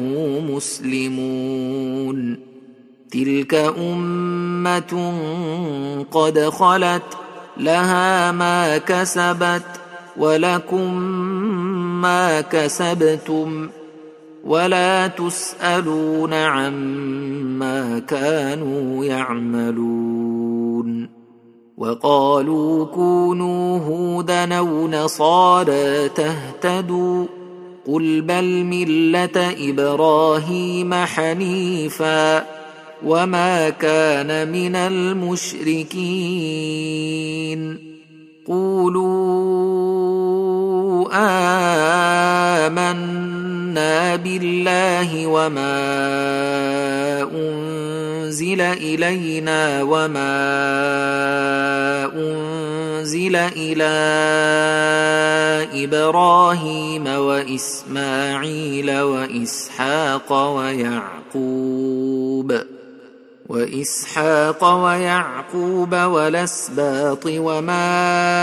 مسلمون تلك أمة قد خلت لها ما كسبت ولكم ما كسبتم ولا تسألون عما كانوا يعملون وقالوا كونوا هودا أو نصارى تهتدوا قل بل ملة إبراهيم حنيفا وما كان من المشركين قولوا آمنا بالله وما أنزل إلينا وما أنزل إلى إبراهيم وإسماعيل وإسحاق ويعقوب وإسحاق ويعقوب والأسباط وما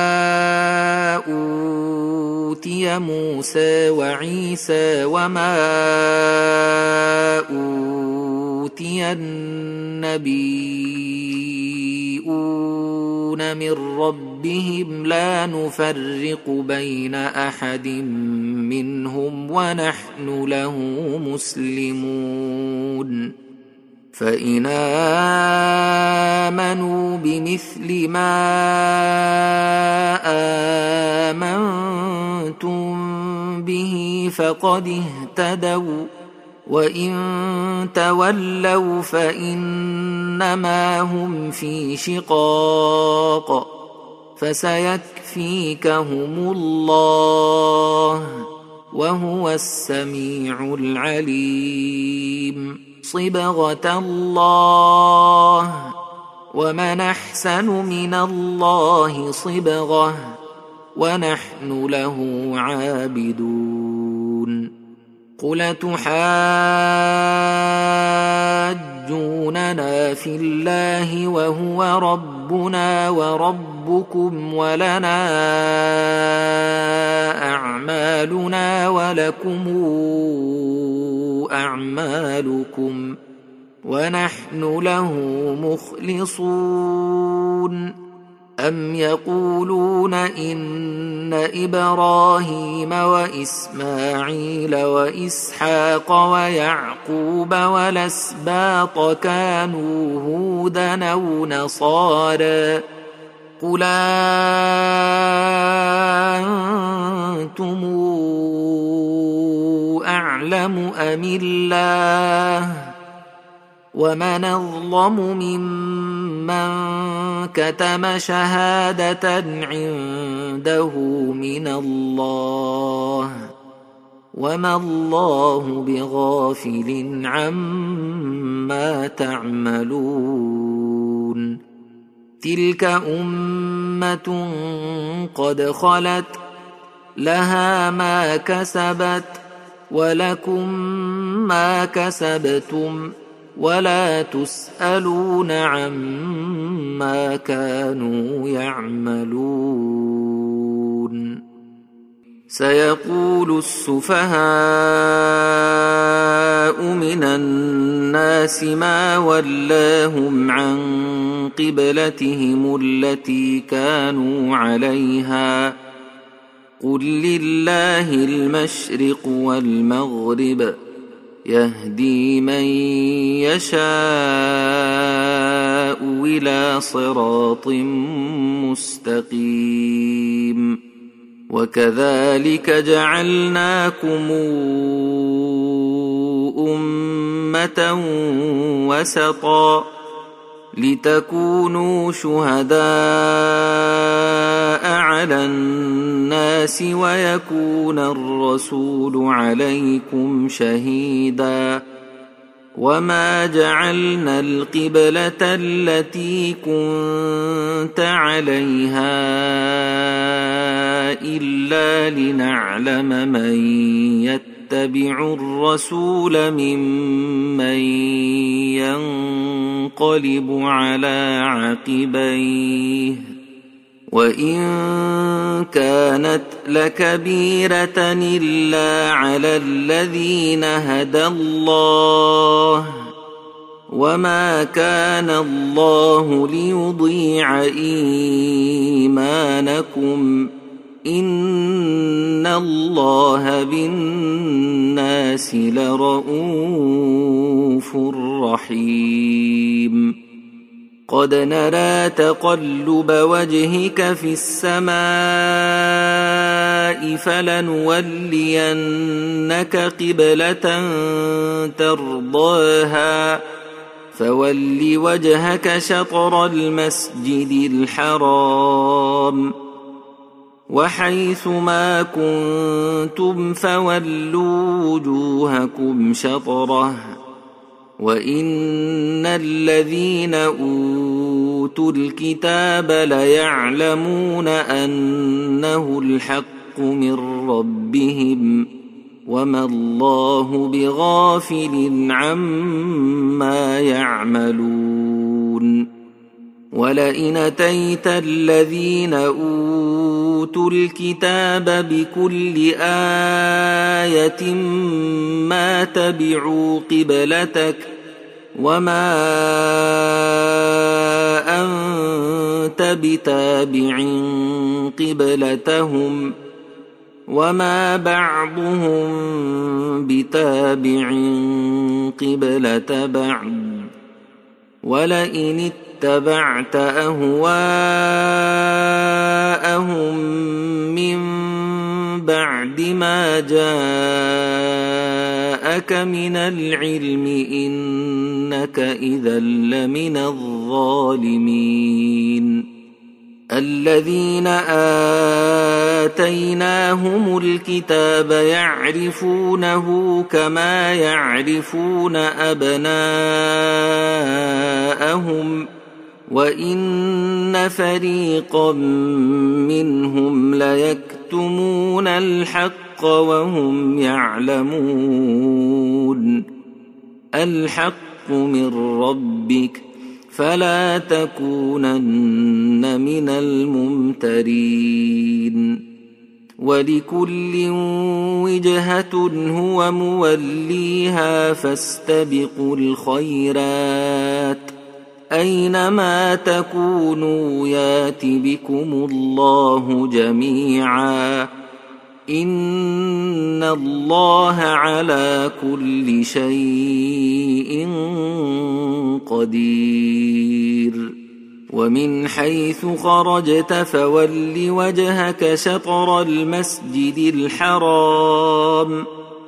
أوتي موسى وعيسى وما أوتي النبيون من ربهم لا نفرق بين أحد منهم ونحن له مسلمون فإن آمنوا بمثل بمثل ما آمنتم به فقد اهتدوا وإن تولوا فإنما هم في شقاق فسيكفيكهم الله وهو السميع العليم. صبغة الله ومن أحسن من الله صبغة ونحن له عابدون. قل تحاجوننا في الله وهو ربنا وربكم ولنا أعمالنا ولكم أعمالكم ونحن له مخلصون. أم يقولون إن إبراهيم وإسماعيل وإسحاق ويعقوب والأسباط كانوا هودا أو نصارى قل أنتم أعلم أم الله ومن أظلم ممن كتم شهادة عنده من الله وما الله بغافل عما تعملون. تلك أمة قد خلت لها ما كسبت ولكم ما كسبتم ولا تسألون عما كانوا يعملون. سيقول السفهاء من الناس ما ولاهم عن قبلتهم التي كانوا عليها قل لله المشرق والمغرب يهدي من يشاء إلى صراط مستقيم. وكذلك جعلناكم أمة وسطا لتكونوا شهداء على الناس ويكون الرسول عليكم شهيدا. وما جعلنا القبلة التي كنت عليها إلا لنعلم من يتبع الرسول ممن ينقلب على عقبيه وإن كانت لكبيرة إلا على الذين هدى الله وما كان الله ليضيع إيمانكم إن الله بالناس لرؤوف رحيم. قد نرى تقلب وجهك في السماء فلنولينك قبلة ترضاها فول وجهك شطر المسجد الحرام وحيث ما كنتم فولوا وجوهكم شطره وإن الذين أوتوا الكتاب ليعلمون أنه الحق من ربهم وما الله بغافل عما يعملون. ولئن أتيت الذين أوتوا الكتاب بكل آية ما تبعوا قبلتك وما أنت بتابع قبلتهم وما بعضهم بتابع قبلة بعض ولئن اتبعت أهواءهم من بعد ما جاءك من العلم إنك إذا لمن الظالمين الذين آتيناهم الكتاب يعرفونه كما يعرفون أبناءهم وإن فريقا منهم ليكتمون الحق وهم يعلمون الحق من ربك فلا تكونن من الممترين ولكل وجهة هو موليها فاستبقوا الخيرات أينما تكونوا يات بكم الله جميعا إن الله على كل شيء قدير ومن حيث خرجت فول وجهك شطر المسجد الحرام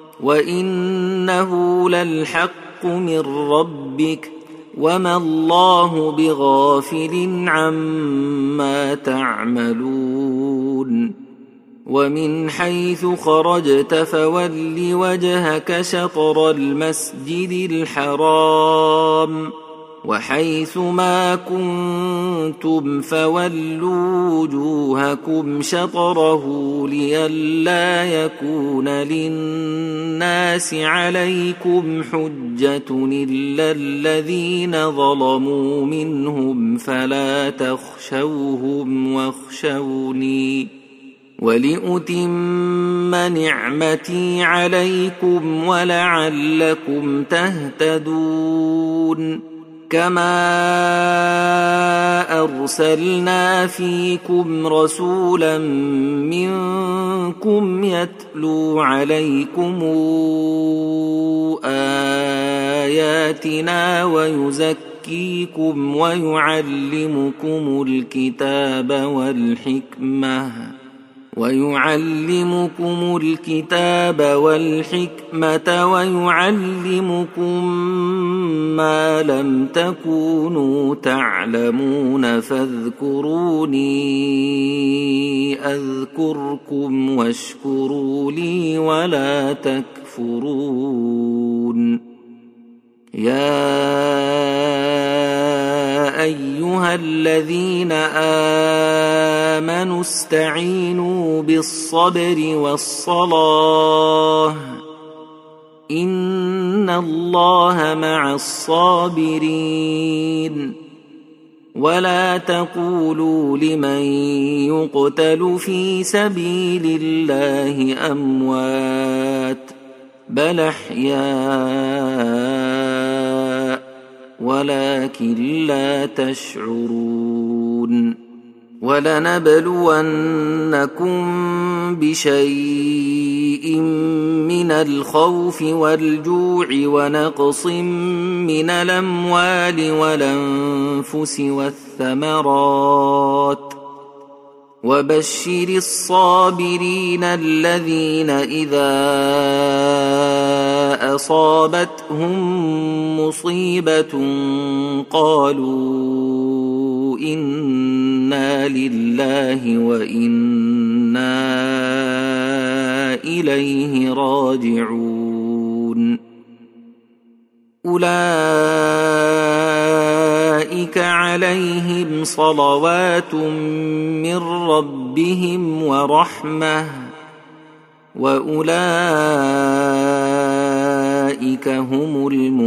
وإنه للحق من ربك وما الله بغافل عما تعملون ومن حيث خرجت فول وجهك شطر المسجد الحرام وحيث ما كنتم فولوا وجوهكم شطره لئلا يكون للناس عليكم حجة إلا الذين ظلموا منهم فلا تخشوهم واخشوني ولأتم نعمتي عليكم ولعلكم تهتدون كما أرسلنا فيكم رسولا منكم يتلو عليكم آياتنا ويزكيكم ويعلمكم الكتاب والحكمة ويعلمكم الكتاب والحكمة ويعلمكم ما لم تكونوا تعلمون فاذكروني أذكركم واشكروا لي ولا تكفرون يا أيها الذين آمنوا استعينوا بالصبر والصلاة إن الله مع الصابرين ولا تقولوا لمن يقتل في سبيل الله أموات بل أحياء ولكن لا تشعرون ولنبلونكم بشيء من الخوف والجوع ونقص من الأموال والأنفس والثمرات وبشر الصابرين الذين إذا أصابتهم مصيبة قالوا إنا لله وإنا إليه راجعون أولئك عليهم صلوات من ربهم ورحمة وأولئك هم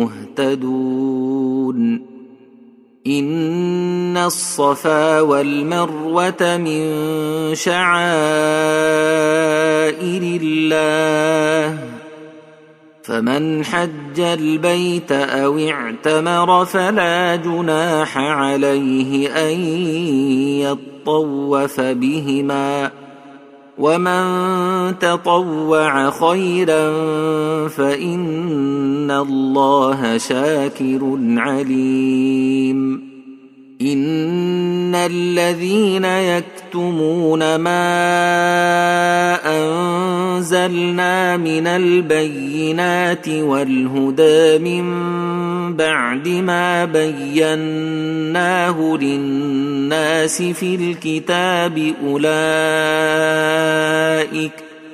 المهتدون إن الصفا والمروة من شعائر الله فمن حج البيت أو اعتمر فلا جناح عليه أن يطوف بهما ومن تطوع خيرا فإن الله شاكر عليم إن الذين يكتمون ما أنزلنا من البينات والهدى من بعد ما بيناه للناس في الكتاب أولئك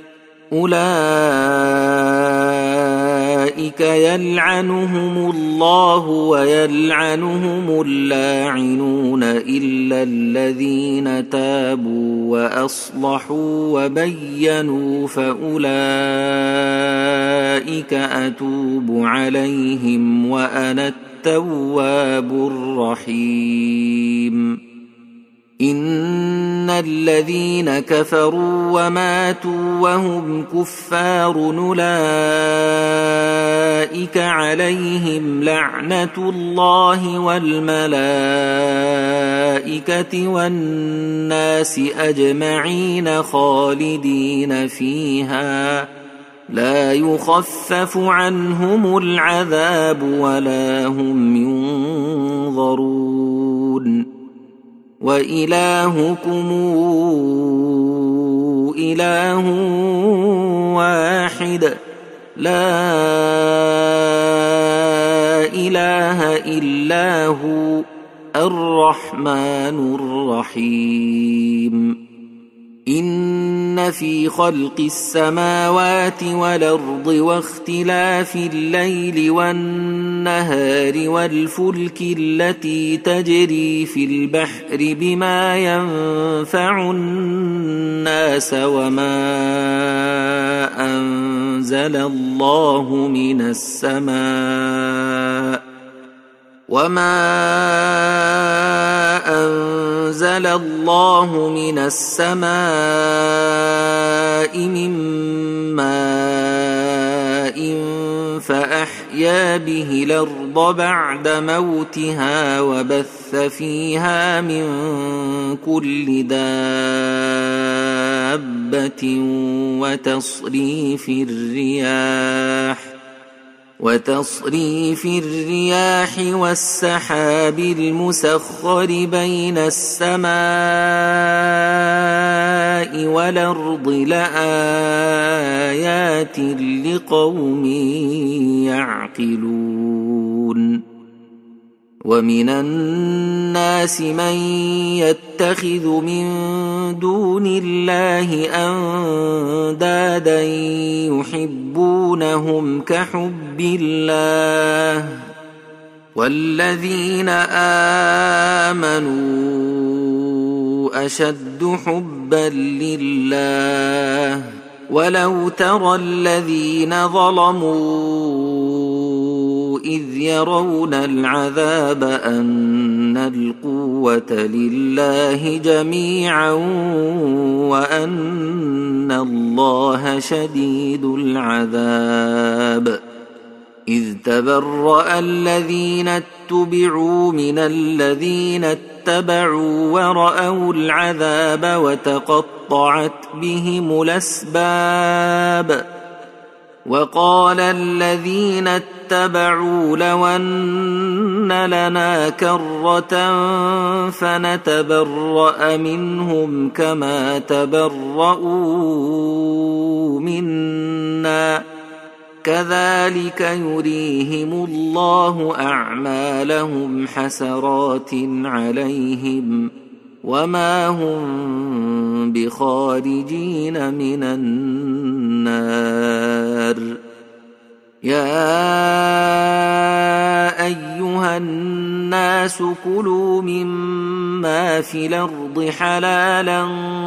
أولئك يلعنهم الله ويلعنهم اللاعنون إلا الذين تابوا وأصلحوا وبينوا فأولئك أتوب عليهم وأنا التواب الرحيم إن الذين كفروا وماتوا وهم كفار أولئك عليهم لعنة الله والملائكة والناس أجمعين خالدين فيها لا يخفف عنهم العذاب ولا هم ينظرون وإلهكم إله واحد لا إله إلا هو الرحمن الرحيم إن في خلق السماوات والأرض واختلاف الليل والنهار والفلك التي تجري في البحر بما ينفع الناس وما أنزل الله من السماء وما أنزل الله من السماء من ماء فأحيا به الأرض بعد موتها وبث فيها من كل دابة وتصريف الرياح وتصريف الرياح والسحاب المسخر بين السماء والأرض لآيات لقوم يعقلون ومن الناس من يتخذ من دون الله أندادا يحبونهم كحب الله والذين آمنوا أشد حبا لله ولو ترى الذين ظلموا إذ يرون العذاب أن القوة لله جميعا وأن الله شديد العذاب إذ تبرأ الذين اتبعوا من الذين اتبعوا ورأوا العذاب وتقطعت بهم الأسباب وقال الذين اتبعوا لو أن لنا كرة فنتبرأ منهم كما تبرؤوا منا كذلك يريهم الله أعمالهم حسرات عليهم وما هم بخارجين من النار يا أيها الناس كلوا مما في الأرض حلالا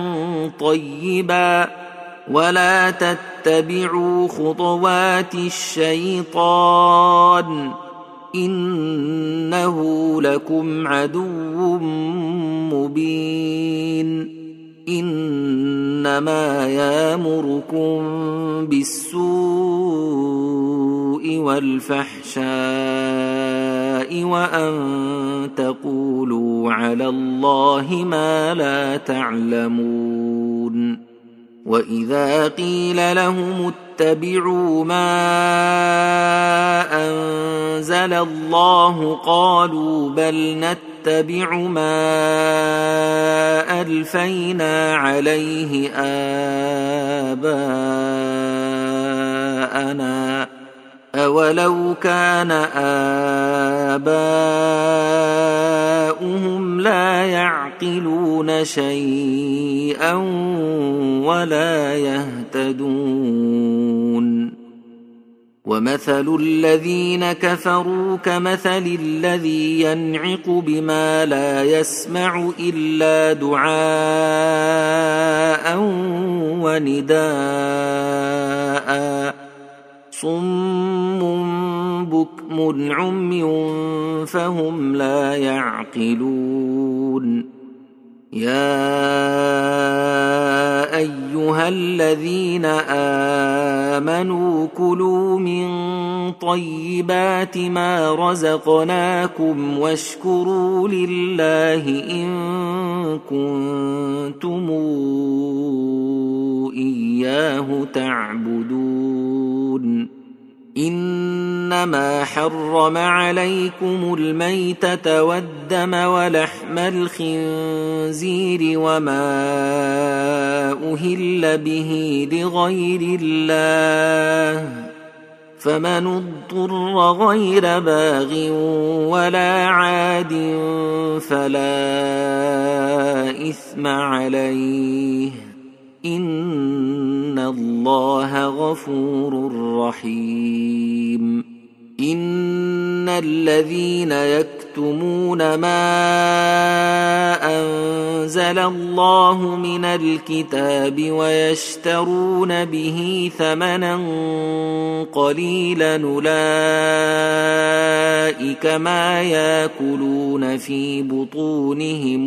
طيبا ولا تتبعوا خطوات الشيطان إنه لكم عدو مبين إنما يأمركم بالسوء والفحشاء وأن تقولوا على الله ما لا تعلمون وإذا قيل لهم اتبعوا ما أنزل الله قالوا بل نتبع يتبع ما ألفينا عليه آباءنا أولو كان آباؤهم لا يعقلون شيئا ولا يهتدون ومثل الذين كفروا كمثل الذي ينعق بما لا يسمع إلا دعاء ونداء صم بكم عمي فهم لا يعقلون يا أيها الذين آمنوا كلوا من طيبات ما رزقناكم واشكروا لله إن كنتم إياه تعبدون إنما حرم عليكم الميتة والدم ولحم الخنزير وما أهل به لغير الله فمن اضطر غير باغ ولا عاد فلا إثم عليه إن الله غفور رحيم إن الذين يكتمون ما أنزل الله من الكتاب ويشترون به ثمنا قليلا أولئك ما يأكلون في بطونهم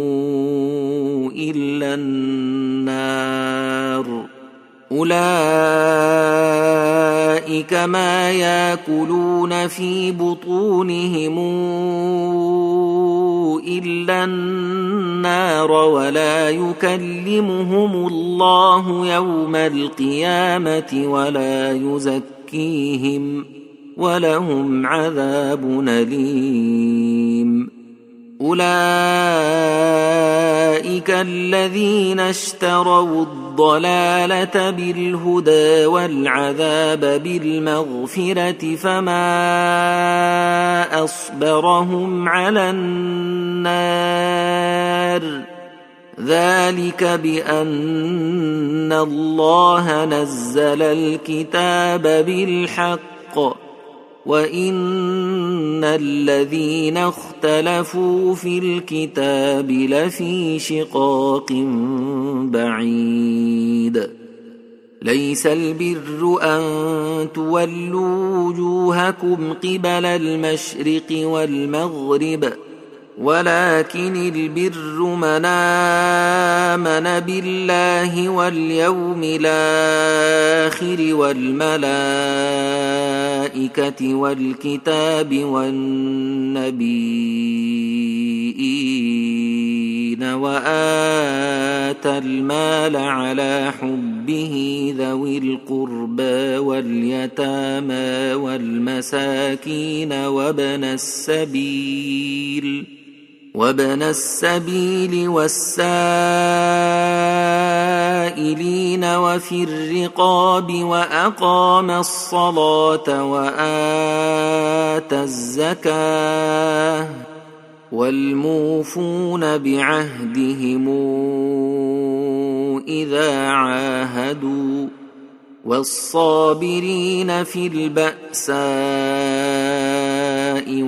إلا النار أولئك ما يأكلون في بطونهم إلا النار ولا يكلمهم الله يوم القيامة ولا يزكيهم ولهم عذاب أليم أولئك الذين اشتروا الضلالة بالهدى والعذاب بالمغفرة فما أصبرهم على النار ذلك بأن الله نزل الكتاب بالحق وإن الذين اختلفوا في الكتاب لفي شقاق بعيد ليس البر أن تولوا وجوهكم قبل المشرق والمغرب ولكن البر من آمن بالله واليوم الآخر والملائكة والكتاب والنبيين وآتى المال على حبه ذوي القربى واليتامى والمساكين وابن السبيل وابن السبيل والسائلين وفي الرقاب وأقام الصلاة وآتى الزكاة والموفون بعهدهم إذا عاهدوا والصابرين في البأساء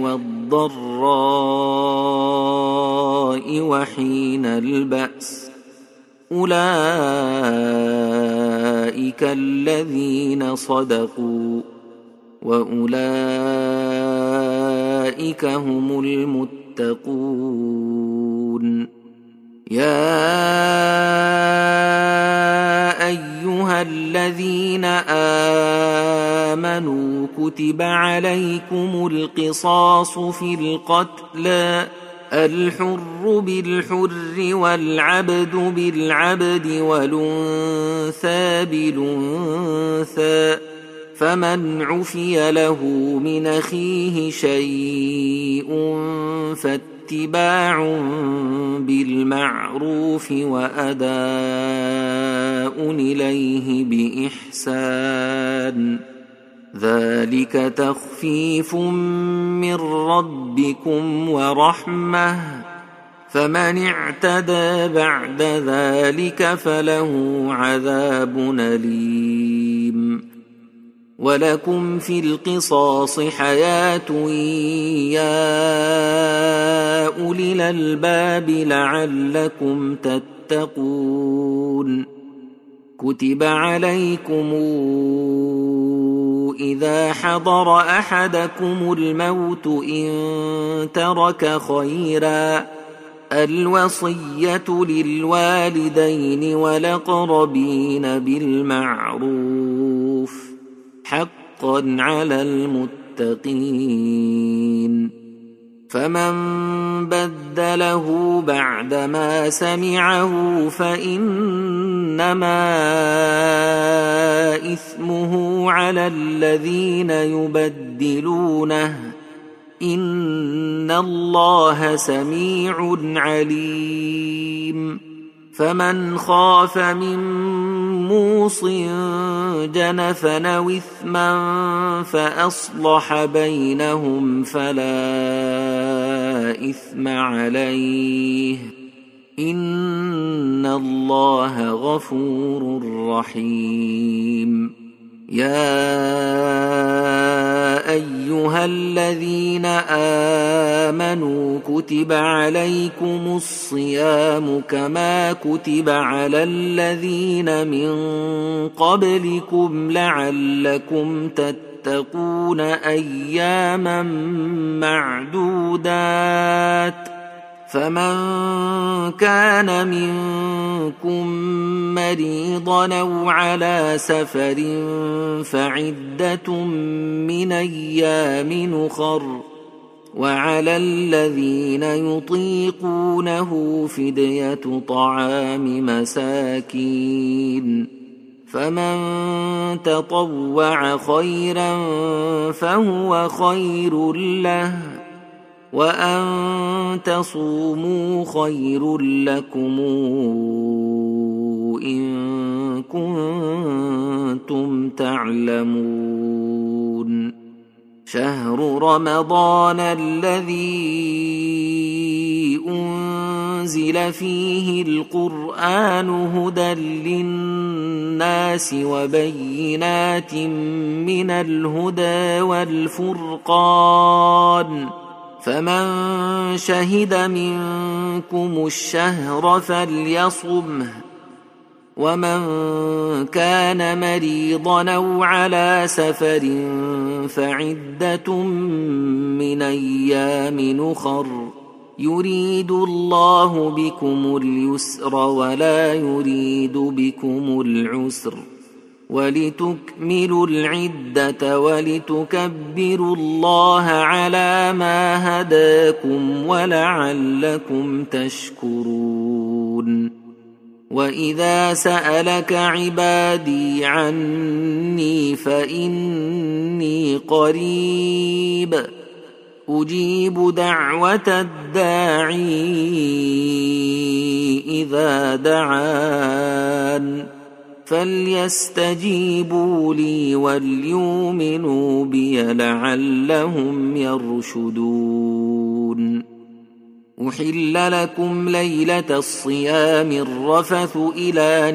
والضراء وحين البأس أولئك الذين صدقوا وأولئك هم المتقون يا أيها الذين آمنوا كتب عليكم القصاص في القتلى الحر بالحر والعبد بالعبد والأنثى بالأنثى فمن عفي له من أخيه شيء فاتبع اتباع بالمعروف وأداء إليه بإحسان ذلك تخفيف من ربكم ورحمة فمن اعتدى بعد ذلك فله عذاب أليم ولكم في القصاص حياة يا أولي الألباب لعلكم تتقون كتب عليكم إذا حضر أحدكم الموت إن ترك خيرا الوصية للوالدين والأقربين بالمعروف حقا على المتقين فمن بدله بعدما سمعه فإنما إثمه على الذين يبدلونه إن الله سميع عليم فمن خاف من موص جنفا أو إثما فأصلح بينهم فلا إثم عليه إن الله غفور رحيم يا أيها الذين آمنوا كتب عليكم الصيام كما كتب على الذين من قبلكم لعلكم تتقون أياما معدودات فمن كان منكم مريضا أو على سفر فعدة من أيام أخر وعلى الذين يطيقونه فدية طعام مساكين فمن تطوع خيرا فهو خير له وأن تصوموا خير لكم إن كنتم تعلمون شهر رمضان الذي أنزل فيه القرآن هدى للناس وبينات من الهدى والفرقان فمن شهد منكم الشهر فليصمه ومن كان مريضا أو على سفر فعدة من أيام أخر يريد الله بكم اليسر ولا يريد بكم العسر ولتكملوا العدة ولتكبروا الله على ما هداكم ولعلكم تشكرون وإذا سألك عبادي عني فإني قريب أجيب دعوة الداعي إذا دعان فليستجيبوا لي وليؤمنوا بي لعلهم يرشدون أحل لكم ليلة الصيام الرفث إلى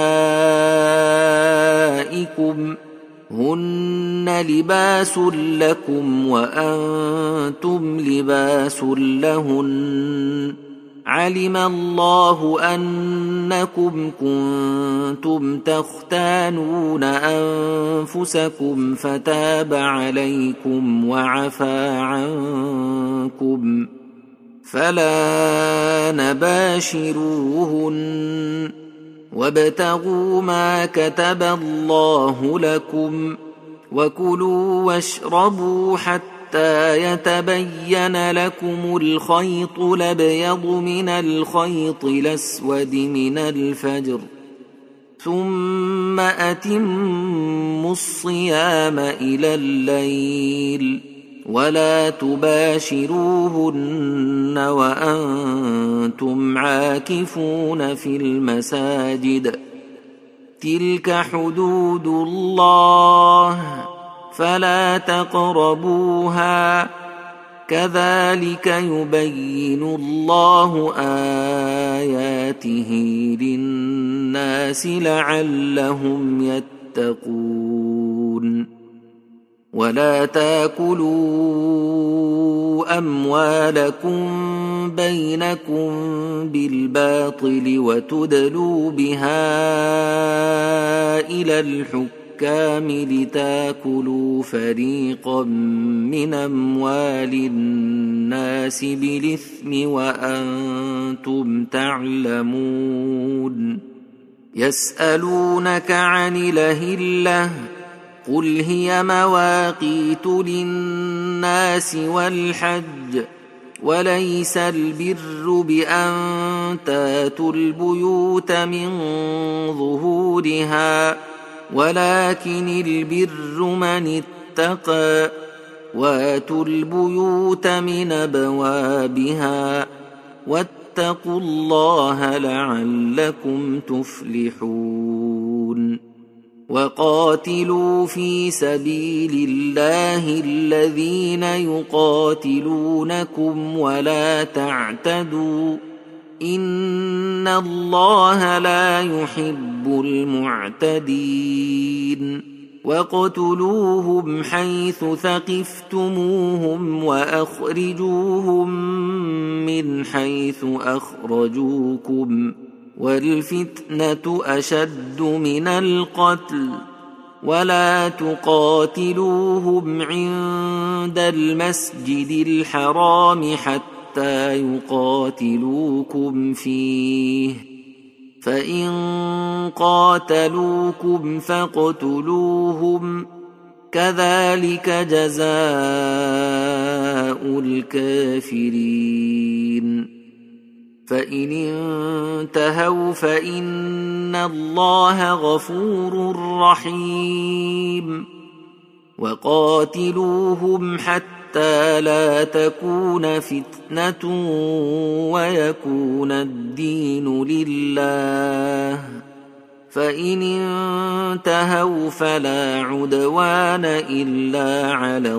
نسائكم هن لباس لكم وأنتم لباس لهن علم الله أنكم كنتم تختانون أنفسكم فتاب عليكم وعفى عنكم فلا نباشروهن وابتغوا ما كتب الله لكم وكلوا واشربوا حتى يتبين لكم الخيط الأبيض من الخيط الأسود من الفجر ثم أتموا الصيام إلى الليل ولا تباشروهن وأنتم عاكفون في المساجد تلك حدود الله فلا تقربوها كذلك يبين الله آياته للناس لعلهم يتقون ولا تاكلوا أموالكم بينكم بالباطل وتدلوا بها إلى الحكام لتاكلوا فريقا من أموال الناس بالإثم وأنتم تعلمون يسألونك عن الأهلة قل هي مواقيت للناس والحج وليس البر بأن تاتوا البيوت من ظهورها ولكن البر من اتقى واتوا البيوت من أبوابها واتقوا الله لعلكم تفلحون وقاتلوا في سبيل الله الذين يقاتلونكم ولا تعتدوا إن الله لا يحب المعتدين وقتلوهم حيث ثقفتموهم وأخرجوهم من حيث أخرجوكم والفتنة أشد من القتل ولا تقاتلوهم عند المسجد الحرام حتى يقاتلوكم فيه فإن قاتلوكم فاقتلوهم كذلك جزاء الكافرين فإن انتهوا فإن الله غفور رحيم وقاتلوهم حتى لا تكون فتنة ويكون الدين لله فإن انتهوا فلا عدوان إلا على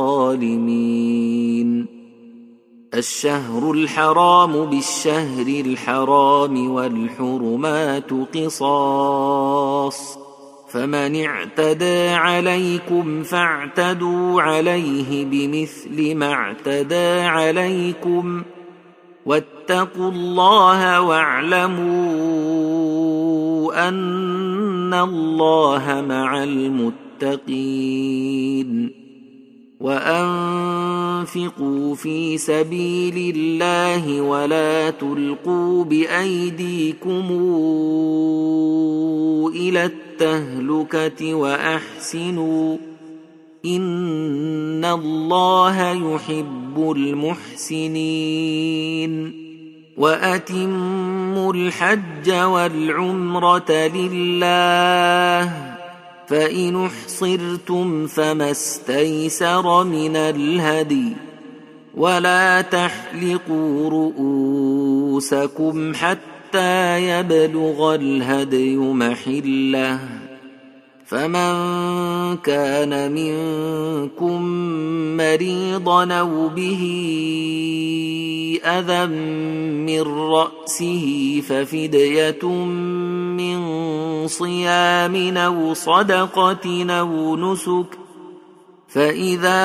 الظالمين الشهر الحرام بالشهر الحرام والحرمات قصاص فمن اعتدى عليكم فاعتدوا عليه بمثل ما اعتدى عليكم واتقوا الله واعلموا أن الله مع المتقين وأنفقوا في سبيل الله ولا تلقوا بأيديكم إلى التهلكة وأحسنوا إن الله يحب المحسنين وأتموا الحج والعمرة لله فإن احصرتم فما استيسر من الهدي ولا تحلقوا رؤوسكم حتى يبلغ الهدي محله فمن كان منكم مريضا أو به أذى من رأسه ففدية من صيام أو صدقة أو نسك فإذا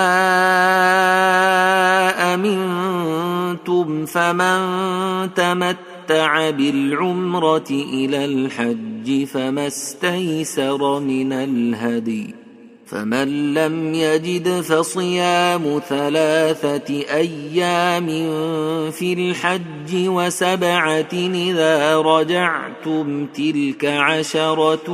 أمنتم فمن تمتع بالعمرة إلى الحج فما استيسر من الهدي فمن لم يجد فصيام ثلاثة أيام في الحج وسبعة إذا رجعتم تلك عشرة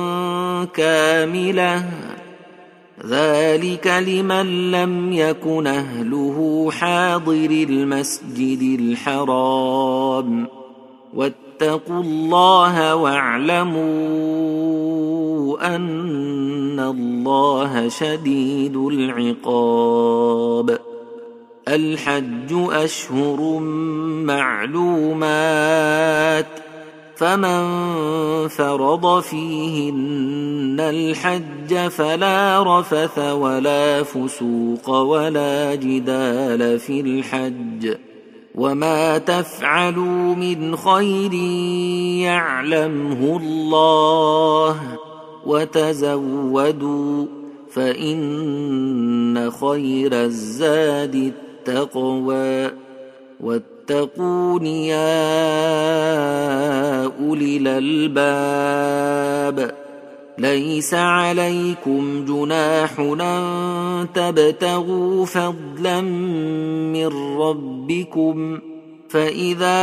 كاملة ذلك لمن لم يكن أهله حاضر المسجد الحرام واتقوا الله واعلموا أن الله شديد العقاب. الحج أشهر معلومات، فمن فرض فيهن الحج فلا رفث ولا فسوق ولا جدال في الحج، وما تفعلوا من خير يعلمه الله، وتزودوا فإن خير الزاد التقوى، واتقون يا أولي الألباب. ليس عليكم جناح أن تبتغوا فضلا من ربكم، فإذا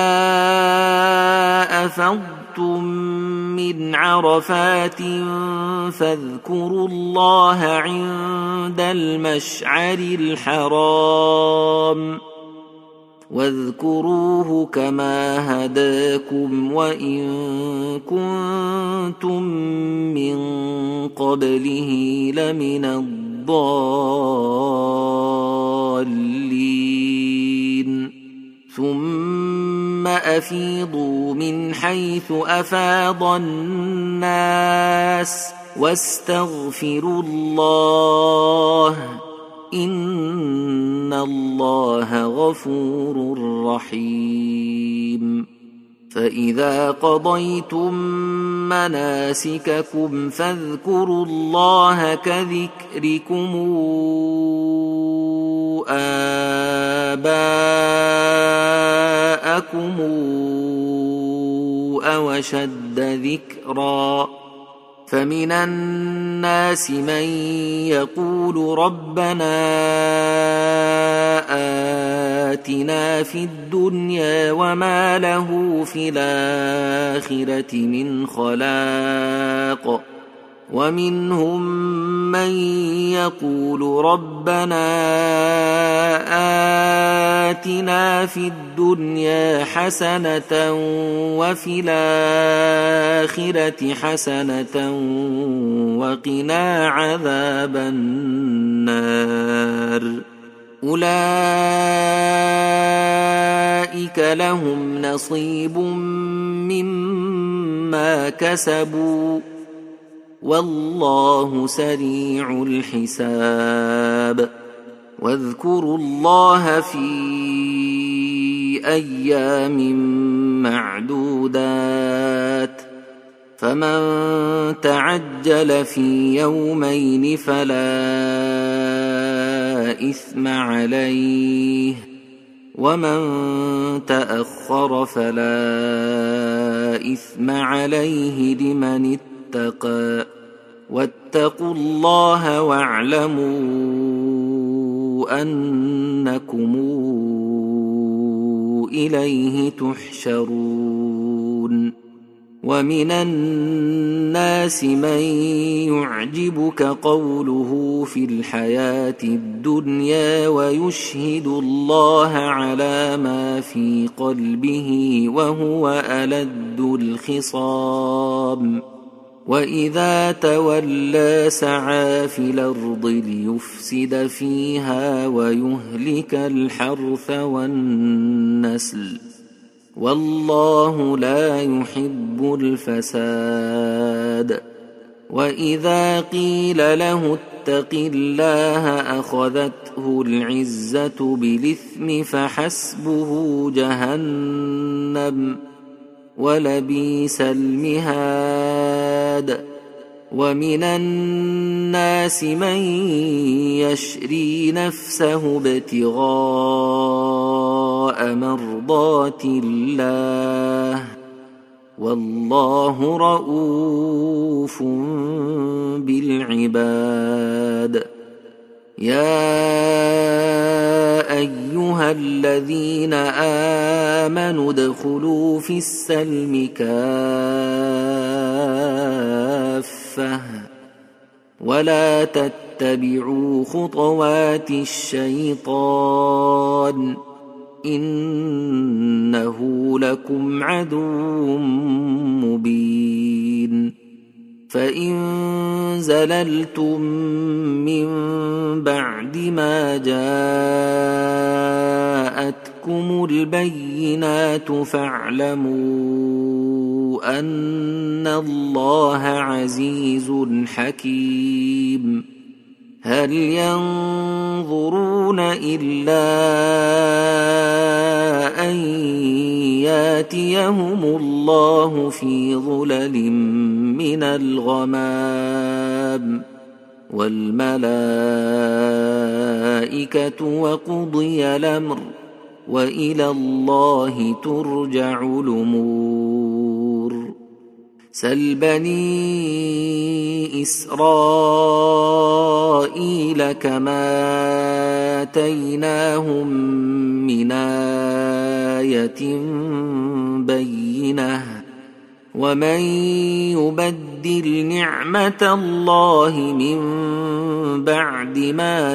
أفضتم من عرفات فاذكروا الله عند المشعر الحرام، واذكروه كما هداكم وإن كنتم من قبله لمن الضالين. ثم أفيضوا من حيث أفاض الناس واستغفروا الله، إن الله غفور رحيم. فإذا قضيتم مناسككم فاذكروا الله كذكركم آباءكم أو أشد ذكرا. فمن الناس من يقول ربنا آتنا في الدنيا وما له في الآخرة من خلاق، ومنهم من يقول ربنا آتنا في الدنيا حسنة وفي الآخرة حسنة وقنا عذاب النار. أولئك لهم نصيب مما كسبوا والله سريع الحساب. واذكروا الله في أيام معدودات، فمن تعجل في يومين فلا إثم عليه، ومن تأخر فلا إثم عليه لمن اتقى. واتقوا الله واعلموا أنكم إليه تحشرون. ومن الناس من يعجبك قوله في الحياة الدنيا ويشهد الله على ما في قلبه وهو ألد الخصام. وإذا تولى سعى في الأرض ليفسد فيها ويهلك الحرث والنسل، والله لا يحب الفساد. وإذا قيل له اتق الله أخذته العزة بالإثم فحسبه جهنم ولبئس المهاد. ومن الناس من يشري نفسه ابتغاء مرضات الله والله رؤوف بالعباد. يا أيها الذين آمنوا ادخلوا في السلم كافة ولا تتبعوا خطوات الشيطان إنه لكم عدو مبين فإن زللتم من بعد ما جاءتكم البينات فاعلموا أن الله عزيز حكيم هل ينظرون إلا أن ياتيهم الله في ظلل من الغمام والملائكة وقضي الأمر وإلى الله ترجع الأمور سل بني إسرائيل كما آتيناهم من آية بينة ومن يبدل نعمة الله من بعد ما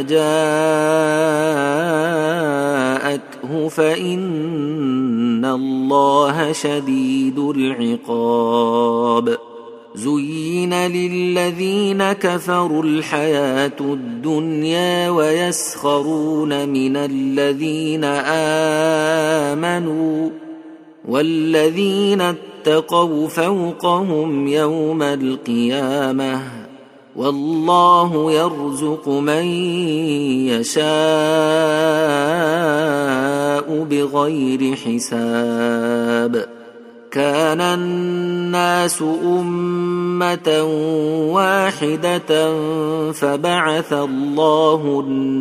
جاءته فإن الله شديد العقاب زين للذين كفروا الحياة الدنيا ويسخرون من الذين آمنوا والذين اتقوا فوقهم يوم القيامة والله يرزق من يشاء بغير حساب كان الناس أمة واحدة فبعث الله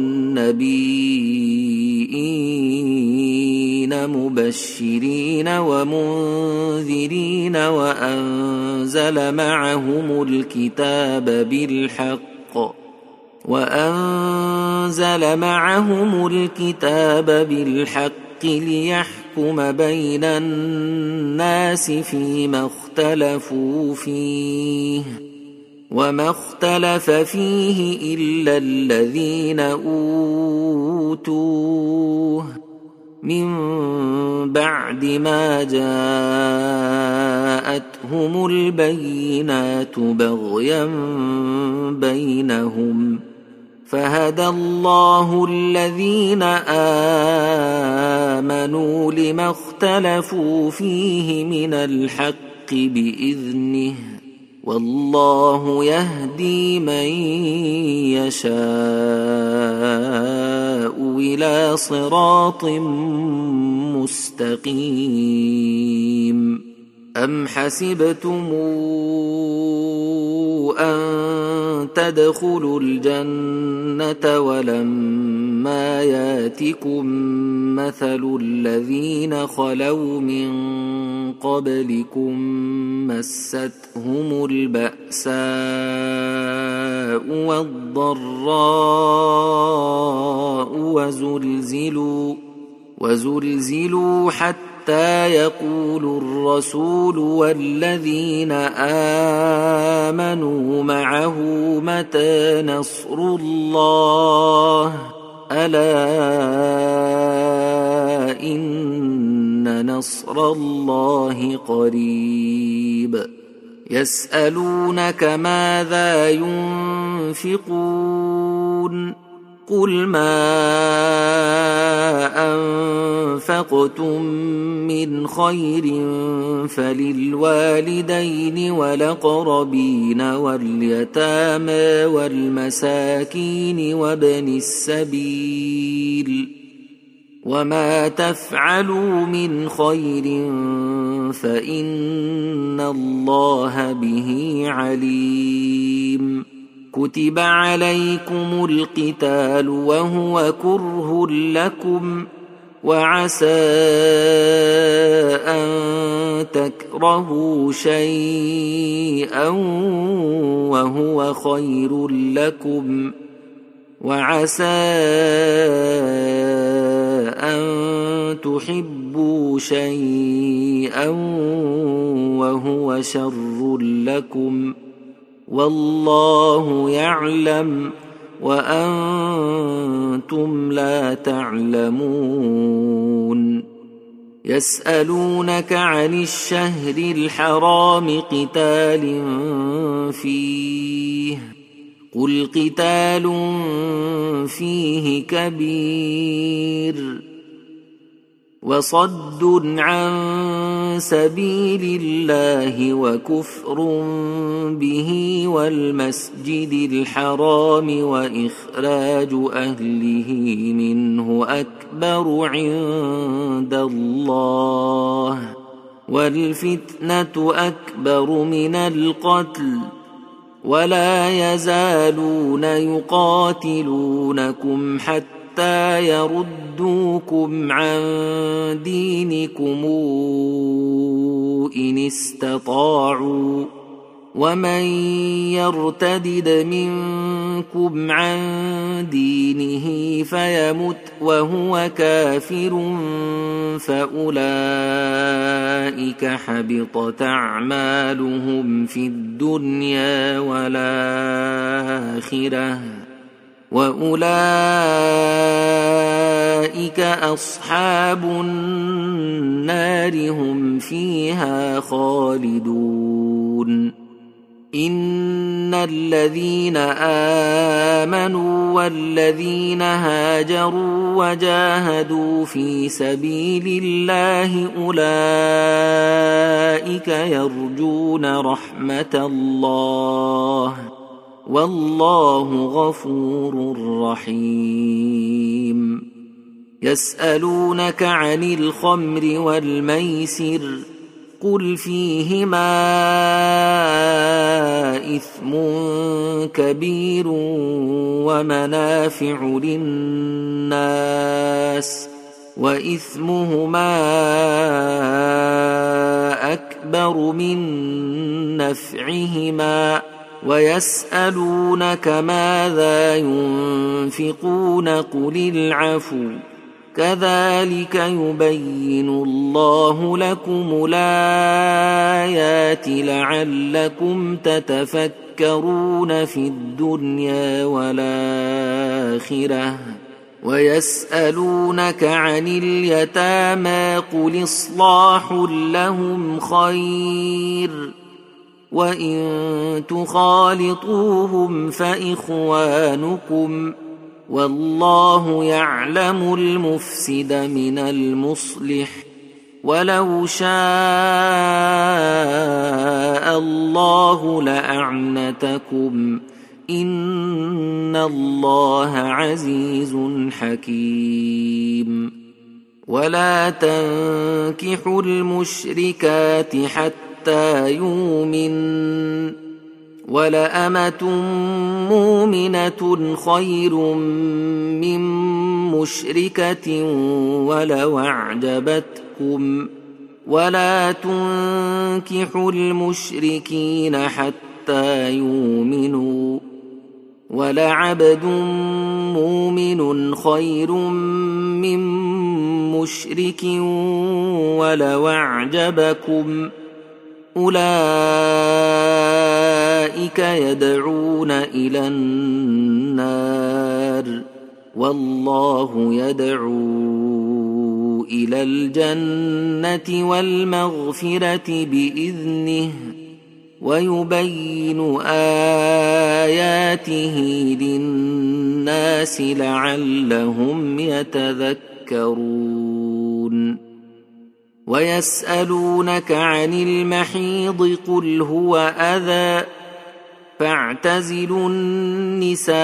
النبيين مبشرين ومنذرين وأنزل معهم الكتاب بالحق وأنزل معهم الكتاب بالحق ليحكم بين الناس فيما اختلفوا فيه وما اختلف فيه إلا الذين أوتوه من بعد ما جاءتهم البينات بغيا بينهم فهدى الله الذين آمنوا لما اختلفوا فيه من الحق بإذنه والله يهدي من يشاء إلى صراط مستقيم أم حسبتم أن تدخلوا الجنة ولما ياتكم مثل الذين خلوا من قبلكم مستهم البأساء والضراء وزلزلوا وزلزلوا حتى حتى يقول الرسول والذين آمنوا معه متى نصر الله ألا إن نصر الله قريب يسألونك ماذا ينفقون قل ما أنفقتم من خير فللوالدين والأقربين واليتامى والمساكين وابن السبيل وما تفعلوا من خير فإن الله به عليم كتب عليكم القتال وهو كره لكم وعسى أن تكرهوا شيئا وهو خير لكم وعسى أن تحبوا شيئا وهو شر لكم والله يعلم وأنتم لا تعلمون يسألونك عن الشهر الحرام قتال فيه قل قتال فيه كبير وصد عن سبيل الله وكفر به والمسجد الحرام وإخراج أهله منه أكبر عند الله والفتنة أكبر من القتل ولا يزالون يقاتلونكم حتى حتى يردوكم عن دينكم إن استطاعوا ومن يرتدد منكم عن دينه فيمت وهو كافر فأولئك حبطت أعمالهم في الدنيا والآخرة وأولئك أصحاب النار هم فيها خالدون إن الذين آمنوا والذين هاجروا وجاهدوا في سبيل الله أولئك يرجون رحمة الله والله غفور رحيم يسألونك عن الخمر والميسر قل فيهما إثم كبير ومنافع للناس وإثمهما أكبر من نفعهما ويسألونك ماذا ينفقون قل العفو كذلك يبين الله لكم الآيات لعلكم تتفكرون في الدنيا والآخرة ويسألونك عن اليتامى قل إصلاح لهم خير وإن تخالطوهم فإخوانكم والله يعلم المفسد من المصلح ولو شاء الله لأعنتكم إن الله عزيز حكيم ولا تنكحوا المشركات حتى يؤمن ولأمة مؤمنة خير من مشركة ولو أعجبتكم ولا تنكحوا المشركين حتى يؤمنوا ولعبد مؤمن خير من مشرك ولو أعجبكم أولئك يدعون إلى النار والله يدعو إلى الجنة والمغفرة بإذنه ويبين آياته للناس لعلهم يتذكرون ويسألونك عن المحيض قل هو أذى فاعتزلوا النساء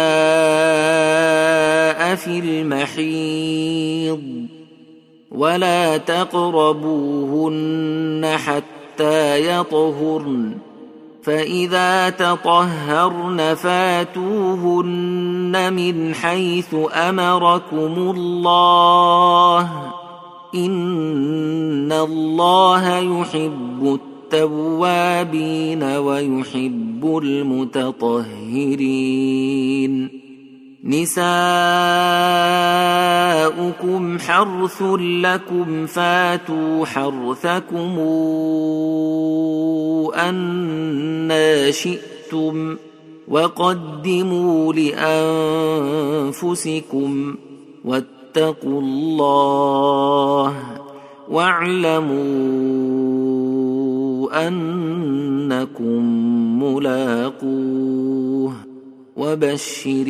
في المحيض ولا تقربوهن حتى يطهرن فإذا تطهرن فاتوهن من حيث أمركم الله إن الله يحب التوابين ويحب المتطهرين نساؤكم حرث لكم فاتوا حرثكم أنى شئتم وقدموا لأنفسكم واتقوا الله واعلموا أنكم ملاقوه وبشر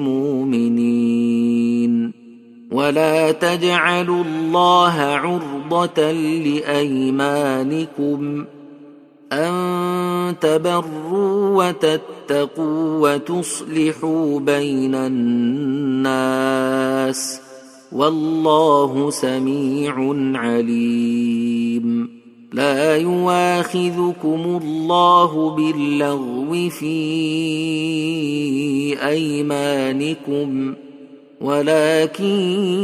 المؤمنين. ولا تجعلوا الله عرضة لأيمانكم أن تبروا وتتقوا وتصلحوا بين الناس والله سميع عليم. لا يواخذكم الله باللغو في أيمانكم ولكن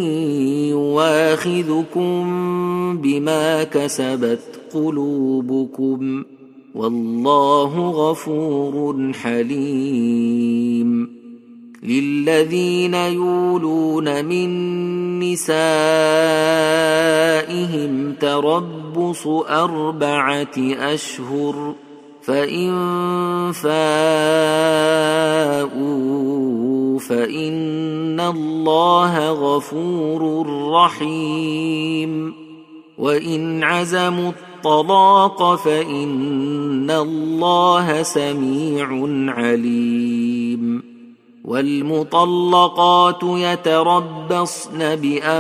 يواخذكم بما كسبت قلوبكم والله غفور حليم. للذين يولون من نسائهم تربص أربعة أشهر فإن فاءوا فإن الله غفور رحيم. وإن عزموا الطلاق فإن الله سميع عليم. والمطلقات يتربصن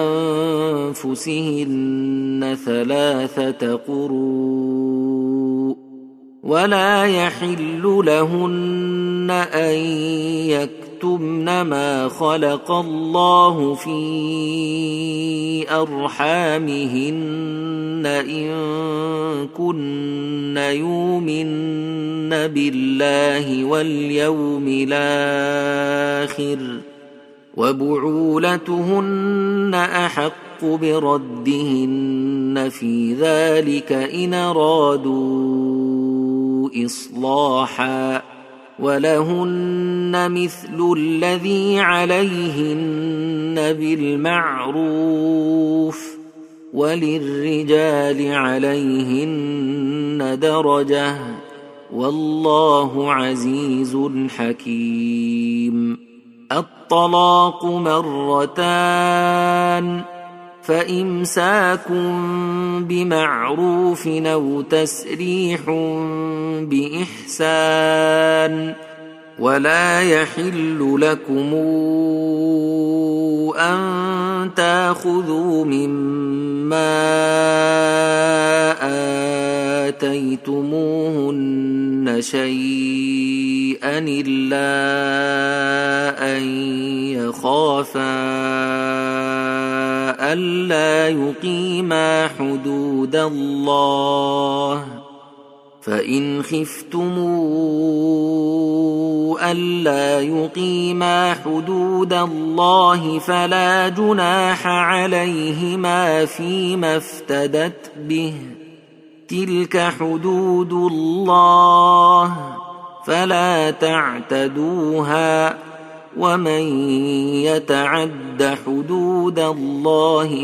بأنفسهن ثلاثة قروء ولا يحل لهن أن يكتمن ما خلق الله في أرحامهن إن كن يؤمن بالله واليوم الآخر وبعولتهن أحق بردهن في ذلك إن أرادوا إصلاحا ولهن مثل الذي عليهن بالمعروف وللرجال عليهن درجة والله عزيز حكيم. الطلاق مرتان فإمساك بمعروف أو تسريح بإحسان. ولا يحل لكم أن تأخذوا مما آتيتموهن شيئا إلا أن يخافا ألا يقيما حدود الله فإن خفتموا ألا يقيما حدود الله فلا جناح عليهما فيما افتدت به تلك حدود الله فلا تعتدوها ومن يتعد حدود الله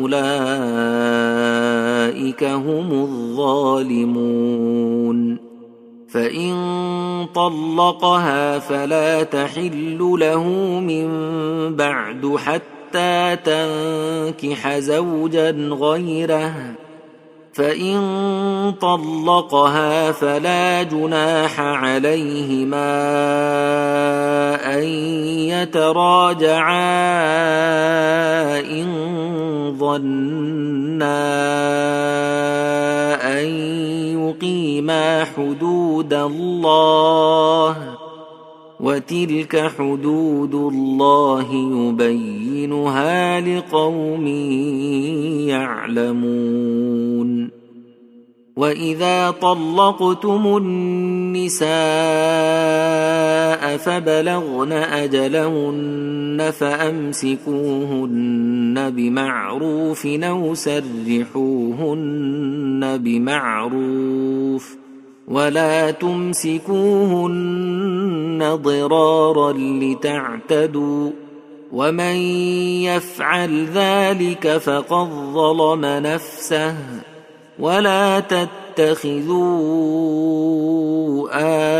فأولئك هم الظالمون. فإن طلقها فلا تحل له من بعد حتى تنكح زوجا غيره فإن طلقها فلا جناح عليهما أن يتراجعا إن ظنا أن يقيما حدود الله وتلك حدود الله يبينها لقوم يعلمون. وإذا طلقتم النساء فبلغن أجلهن فأمسكوهن بمعروف أو سرحوهن بمعروف ولا تمسكوهن ضرارا لتعتدوا ومن يفعل ذلك فقد ظلم نفسه ولا تتبعوا تتخذوا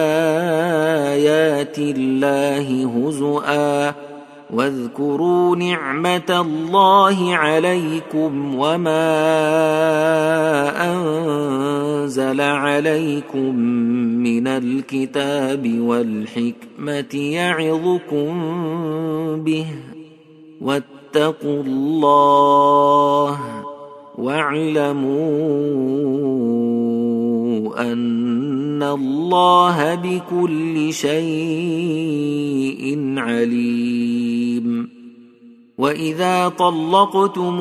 آيات الله هزؤا واذكروا نعمة الله عليكم وما أنزل عليكم من الكتاب والحكمة يعظكم به واتقوا الله واعلموا أن الله بكل شيء عليم. وإذا طلقتم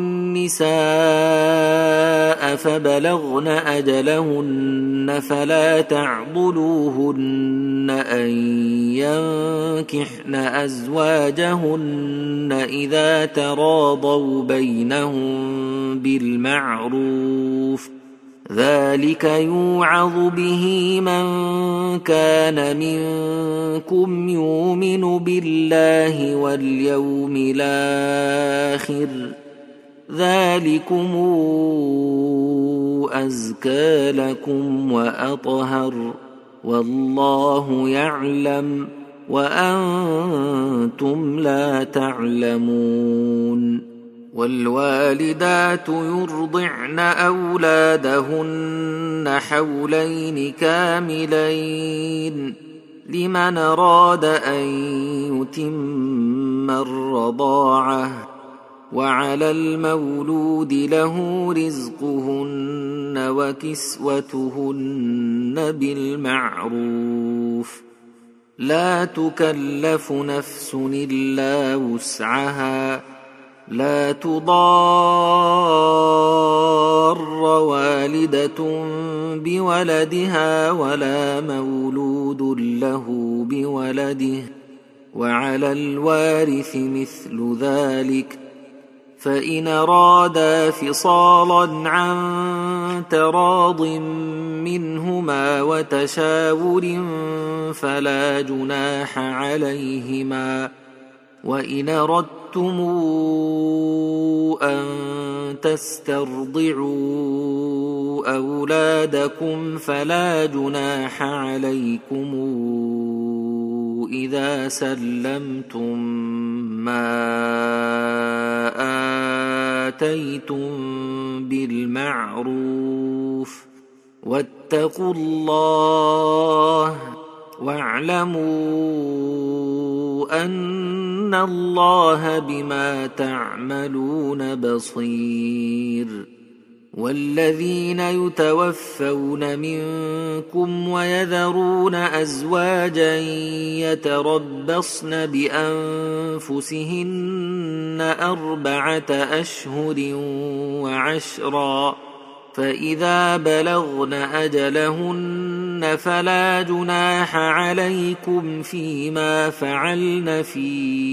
النساء فبلغن أجلهن فلا تعضلوهن أن ينكحن أزواجهن إذا تراضوا بينهم بالمعروف ذلك يوعظ به من كان منكم يؤمن بالله واليوم الآخر ذلكم أزكى لكم وأطهر والله يعلم وأنتم لا تعلمون. والوالدات يرضعن أولادهن حولين كاملين لمن أراد أن يتم الرضاعة وعلى المولود له رزقهن وكسوتهن بالمعروف لا تكلف نفس إلا وسعها لا تضار والدة بولدها ولا مولود له بولده وعلى الوارث مثل ذلك فإن أرادا فصالا عن تراض منهما وتشاور فلا جناح عليهما. وإن أردتم أن تسترضعوا أولادكم فلا جناح عليكم إذا سلمتم ما آتيتم بالمعروف واتقوا الله واعلموا أن الله بما تعملون بصير. والذين يتوفون منكم ويذرون أزواجا يتربصن بأنفسهن أربعة أشهر وعشرا فإذا بلغن أجلهن فلا جناح عليكم فيما فعلن في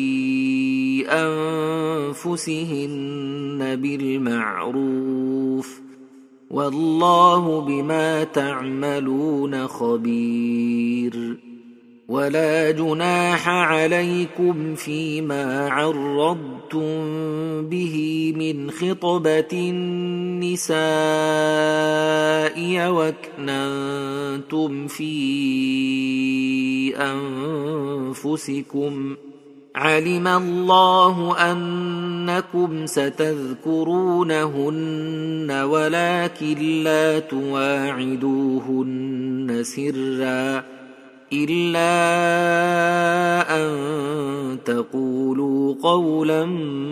أنفسهن بالمعروف والله بما تعملون خبير. ولا جناح عليكم فيما عرضتم به من خطبة النساء وأكننتم في أنفسكم علم الله أنكم ستذكرونهن ولكن لا تواعدوهن سرا إلا أن تقولوا قولا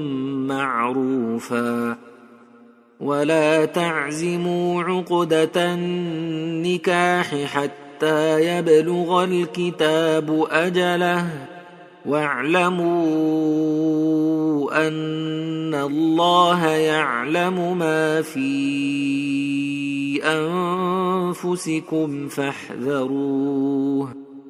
معروفا ولا تعزموا عقدة النكاح حتى يبلغ الكتاب أجله واعلموا أن الله يعلم ما في أنفسكم فاحذروه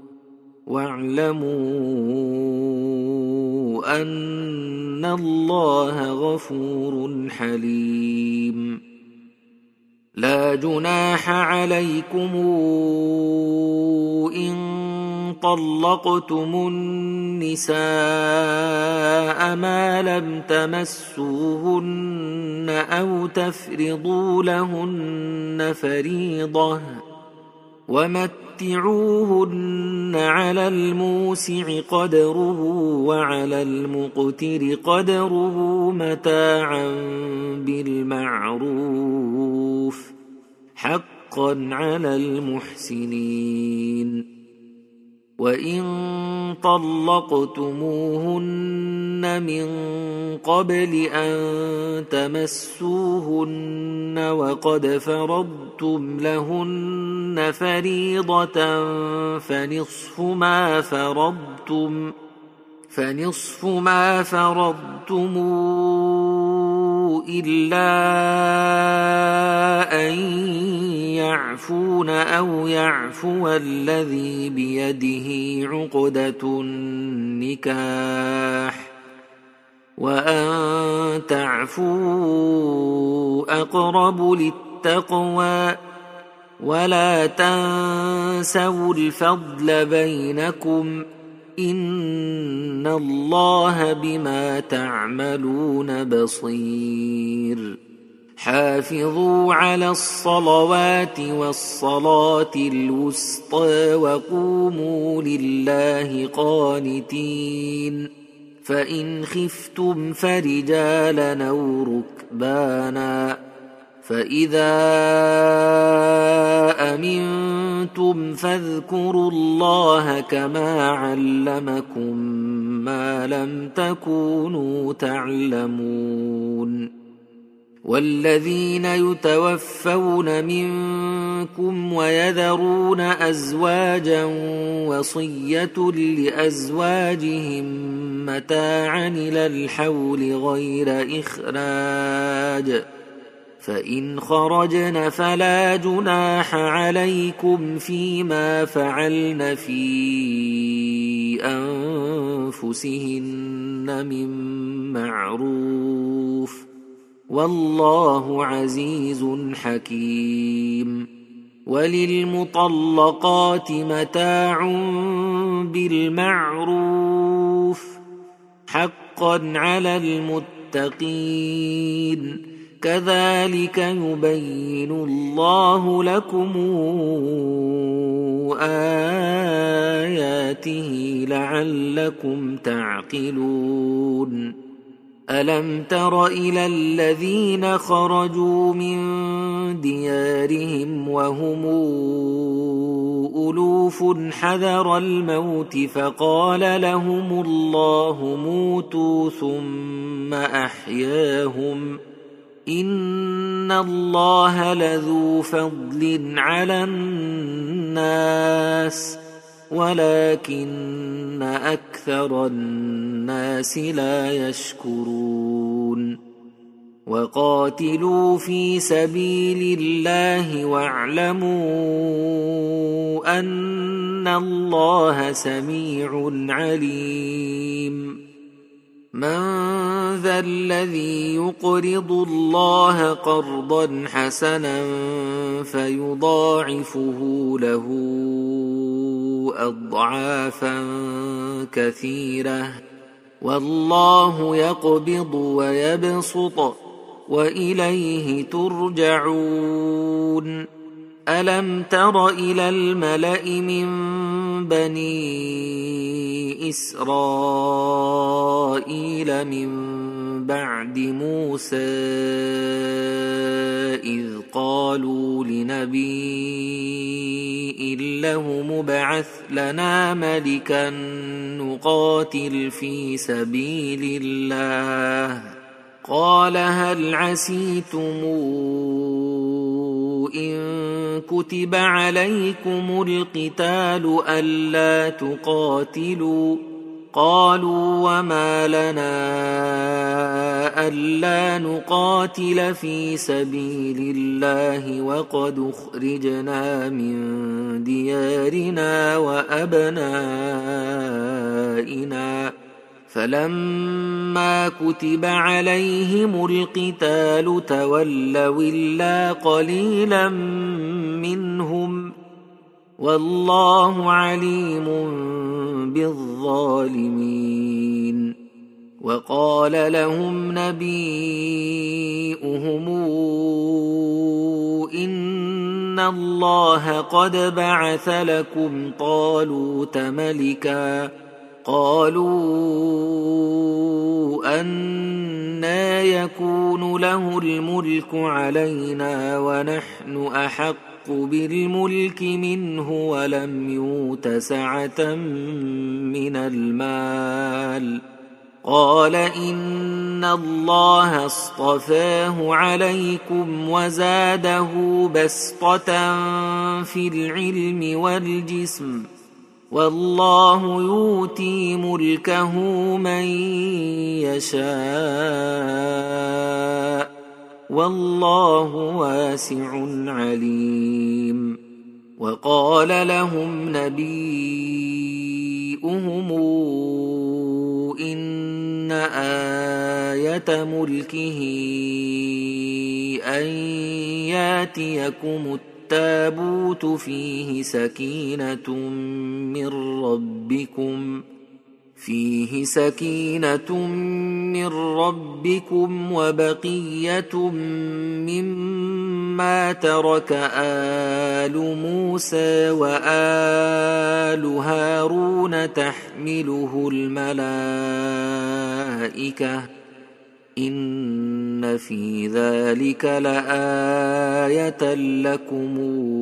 واعلموا أن الله غفور حليم. لا جناح عليكم إن طلقتم النساء ما لم تمسوهن أو تفرضوا لهن فريضة ومتعوهن على الموسع قدره وعلى المقتر قدره متاعا بالمعروف حقا على المحسنين. وإن طلقتموهن من قبل أن تمسوهن وقد فرضتم لهن فريضة فنصف ما فرضتم فنصف ما فرضتم إلا أن يعفون أو يعفو الذي بيده عقدة النكاح وأن تعفوا أقرب للتقوى ولا تنسوا الفضل بينكم إن الله بما تعملون بصير. حافظوا على الصلوات والصلاة الوسطى وقوموا لله قانتين. فإن خفتم فرجالا أو ركبانا فإذا أمنتم فاذكروا الله كما علمكم ما لم تكونوا تعلمون. والذين يتوفون منكم ويذرون أزواجا وصية لأزواجهم متاعا إلى الحول غير إخراج فإن خرجن فلا جناح عليكم فيما فعلن في أنفسهن من معروف والله عزيز حكيم. وللمطلقات متاع بالمعروف حقا على المتقين كذلك يبين الله لكم آياته لعلكم تعقلون. ألم تر إلى الذين خرجوا من ديارهم وهم ألوف حذر الموت فقال لهم الله موتوا ثم أحياهم إن الله لذو فضل على الناس ولكن أكثر الناس لا يشكرون. وقاتلوا في سبيل الله واعلموا أن الله سميع عليم. من ذا الذي يقرض الله قرضا حسنا فيضاعفه له أضعافا كثيرة والله يقبض ويبسط وإليه ترجعون. ألم تر إلى الملأ من بني إسرائيل من بعد موسى إذ قالوا لنبي له مبعث لنا ملكا نقاتل في سبيل الله قال هل عسيتم إن كتب عليكم القتال ألا تقاتلوا قالوا وما لنا ألا نقاتل في سبيل الله وقد أخرجنا من ديارنا وأبنائنا فلما كتب عليهم القتال تولوا إلا قليلا منهم والله عليم بالظالمين. وقال لهم نبيؤهم إن الله قد بعث لكم طالوت ملكا. قالوا أنى يكون له الملك علينا ونحن أحق بالملك منه ولم يؤت سعة من المال. قال إن الله اصطفاه عليكم وزاده بسطة في العلم والجسم والله يؤتي ملكه من يشاء والله واسع عليم. وقال لهم نبيؤهم إن آية ملكه أن ياتيكم التابوت فيه سكينة من ربكم فيه سكينة من ربكم وبقية مما ترك آل موسى وآل هارون تحمله الملائكة إن في ذلك لآية لكم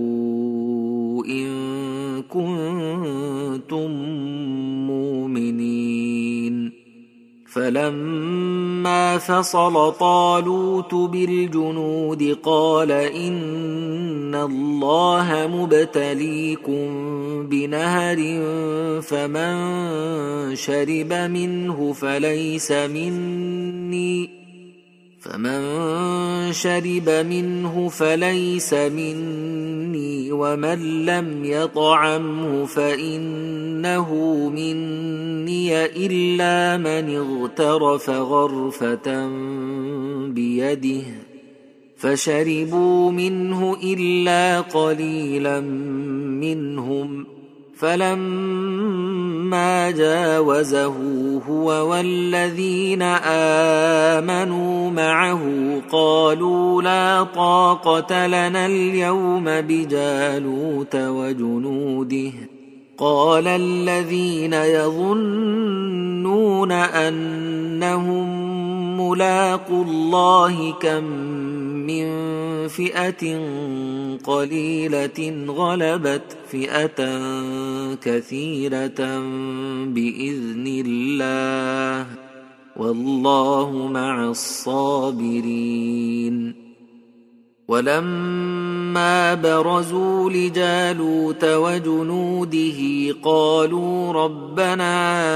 إن كنتم مؤمنين. فلما فصل طالوت بالجنود قال إن الله مبتليكم بنهر فمن شرب منه فليس مني فمن شرب منه فليس مني ومن لم يطعمه فإنه مني إلا من اغترف غرفة بيده فشربوا منه إلا قليلا منهم. فلما جاوزه هو والذين آمنوا معه قالوا لا طاقة لنا اليوم بجالوت وجنوده. قال الذين يظنون أنهم ملاقو الله كم من فئة قليلة غلبت فئة كثيرة بإذن الله والله مع الصابرين. ولما برزوا لجالوت وجنوده قالوا ربنا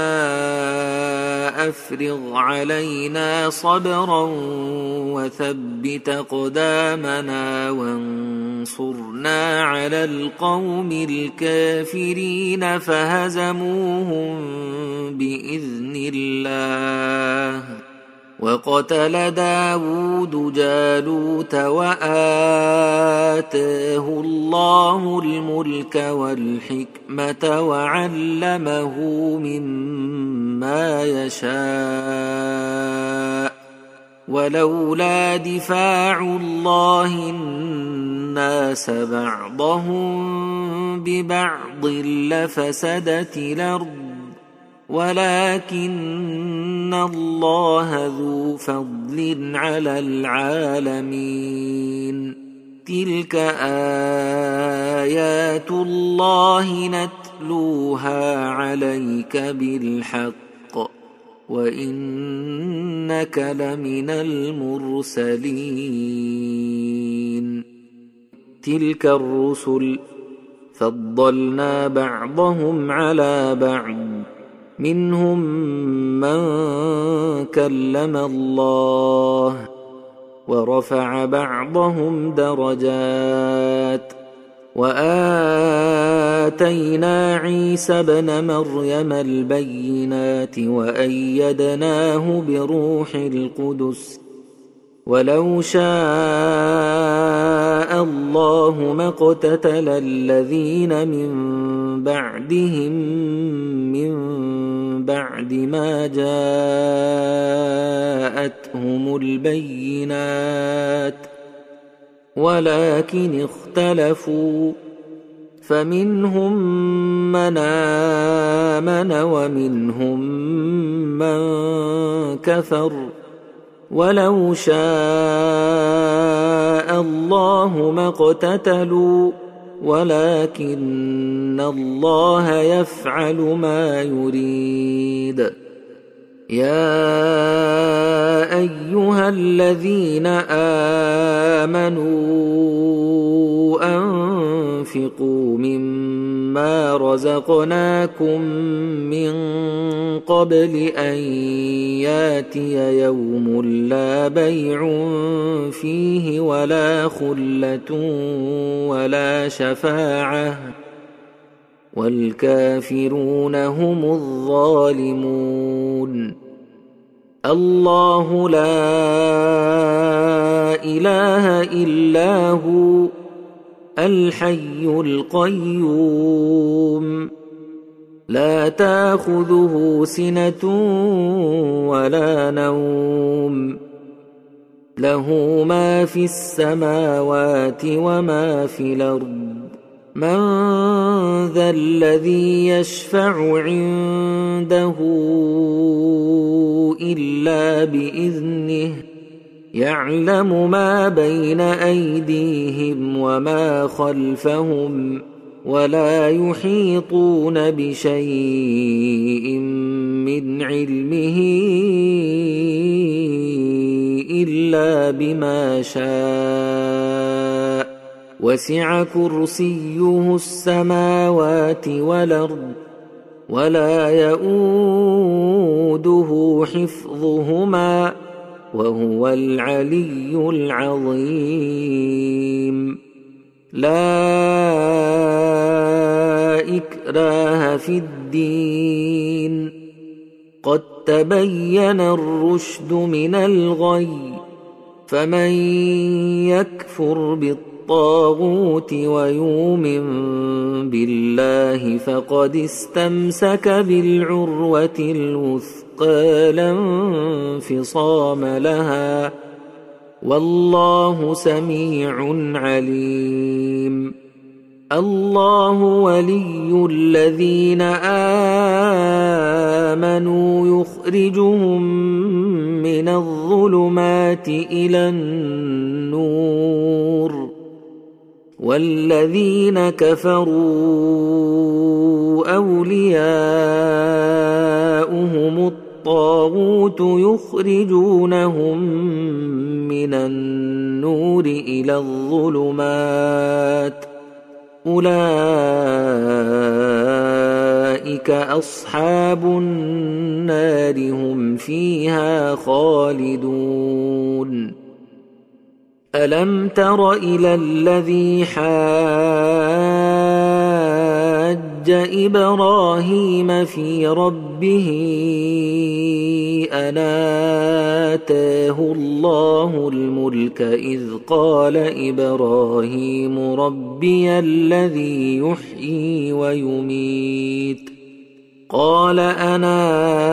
أفرغ علينا صبرا وثبت أقدامنا وانصرنا على القوم الكافرين فهزموهم بإذن الله. وقتل داود جالوت وآتاه الله الملك والحكمة وعلمه مما يشاء ولولا دفاع الله الناس بعضهم ببعض لفسدت الأرض ولكن الله ذو فضل على العالمين. تلك آيات الله نتلوها عليك بالحق وإنك لمن المرسلين. تلك الرسل فضلنا بعضهم على بعض منهم من كلم الله ورفع بعضهم درجات وآتينا عيسى ابن مريم البينات وأيدناه بروح القدس ولو شاء الله ما اقتتل الذين من بعدهم من بعد ما جاءتهم البينات ولكن اختلفوا فمنهم من آمن ومنهم من كفر ولو شاء الله ما اقتتلوا ولكن الله يفعل ما يريد. يا أيها الذين آمنوا أنفقوا مما رزقناكم من قبل أن ياتي يوم لا بيع فيه ولا خلة ولا شفاعة والكافرون هم الظالمون. الله لا إله إلا هو الحي القيوم لا تأخذه سنة ولا نوم له ما في السماوات وما في الأرض. من ذا الذي يشفع عنده إلا بإذنه يعلم ما بين أيديهم وما خلفهم ولا يحيطون بشيء من علمه إلا بما شاء وسع كرسيه السماوات والأرض ولا يؤوده حفظهما وهو العلي العظيم. لا إكراه في الدين قد تبين الرشد من الغي فمن يكفر بالطاغوت ويؤمن بالله فقد استمسك بالعروة الوثقى لا انفصام لها والله سميع عليم. الله ولي الذين آمنوا يخرجهم من الظلمات إلى النور والذين كفروا أولياؤهم الطاغوت يخرجونهم من النور إلى الظلمات أولئك أصحاب النار هم فيها خالدون. ألم تر إلى الذي حاج إبراهيم في ربه أن آتاه الله الملك إذ قال إبراهيم ربي الذي يحيي ويميت قال أنا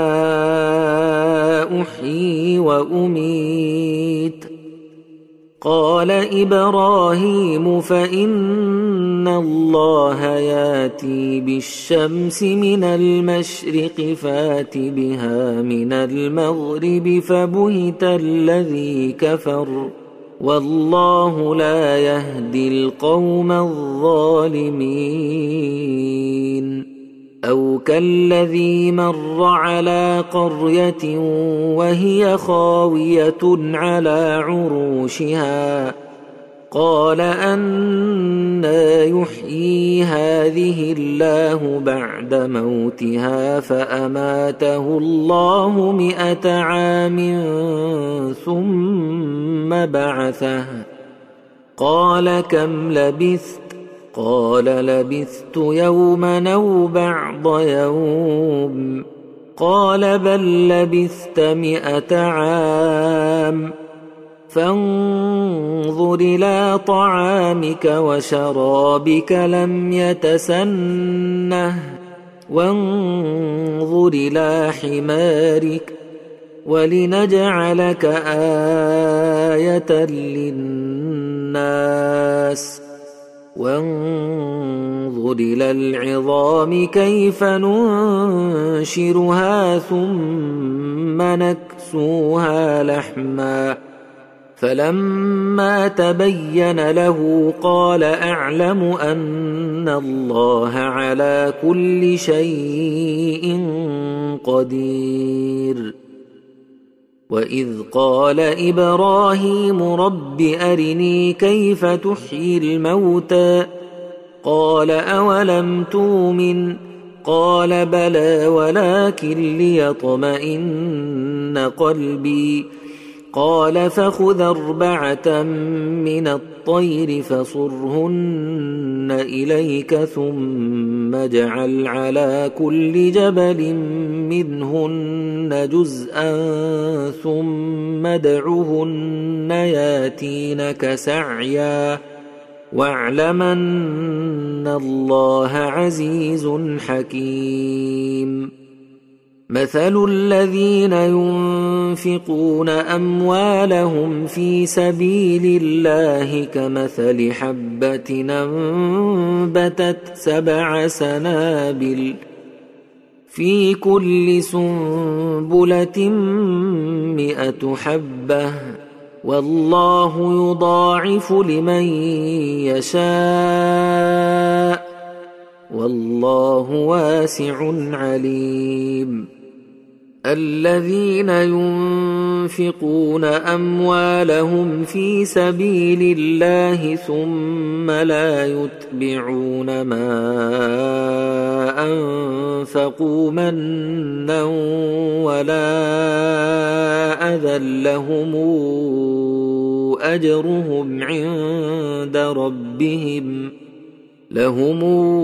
أحيي وأميت قال إبراهيم فإن الله ياتي بالشمس من المشرق فات بها من المغرب فبهت الذي كفر والله لا يهدي القوم الظالمين. أو كالذي مر على قرية وهي خاوية على عروشها قال أنى يحيي هذه الله بعد موتها فأماته الله مئة عام ثم بعثه قال كم لبثت قال لبثت يوما أو بعض يوم قال بل لبثت مئة عام فانظر إلى طعامك وشرابك لم يتسنه وانظر إلى حمارك ولنجعلك آية للناس وانظر إلى العظام كيف ننشرها ثم نكسوها لحما فلما تبين له قال أعلم أن الله على كل شيء قدير. وإذ قال إبراهيم رب أرني كيف تحيي الموتى قال أولم تؤمن قال بلى ولكن ليطمئن قلبي قال فخذ أربعة من الطير فصرهن إليك ثم اجعل على كل جبل منهن جزءا ثم ادعهن ياتينك سعيا واعلم أن الله عزيز حكيم. مثل الذين ينفقون أموالهم في سبيل الله كمثل حبة أنبتت سبع سنابل في كل سنبلة مئة حبة والله يضاعف لمن يشاء والله واسع عليم. الذين ينفقون أموالهم في سبيل الله ثم لا يتبعون ما أنفقوا منا ولا أذى لهم أجرهم عند ربهم لهم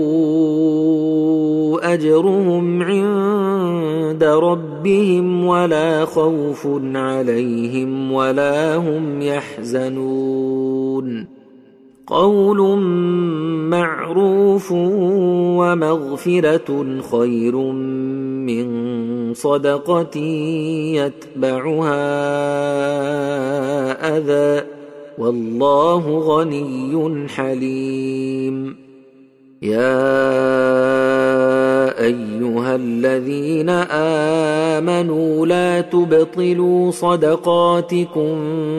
أجرهم عند ربهم ولا خوف عليهم ولا هم يحزنون. قول معروف ومغفرة خير من صدقة يتبعها أذى والله غني حليم. يا أيها الذين آمنوا لا تبطلوا صدقاتكم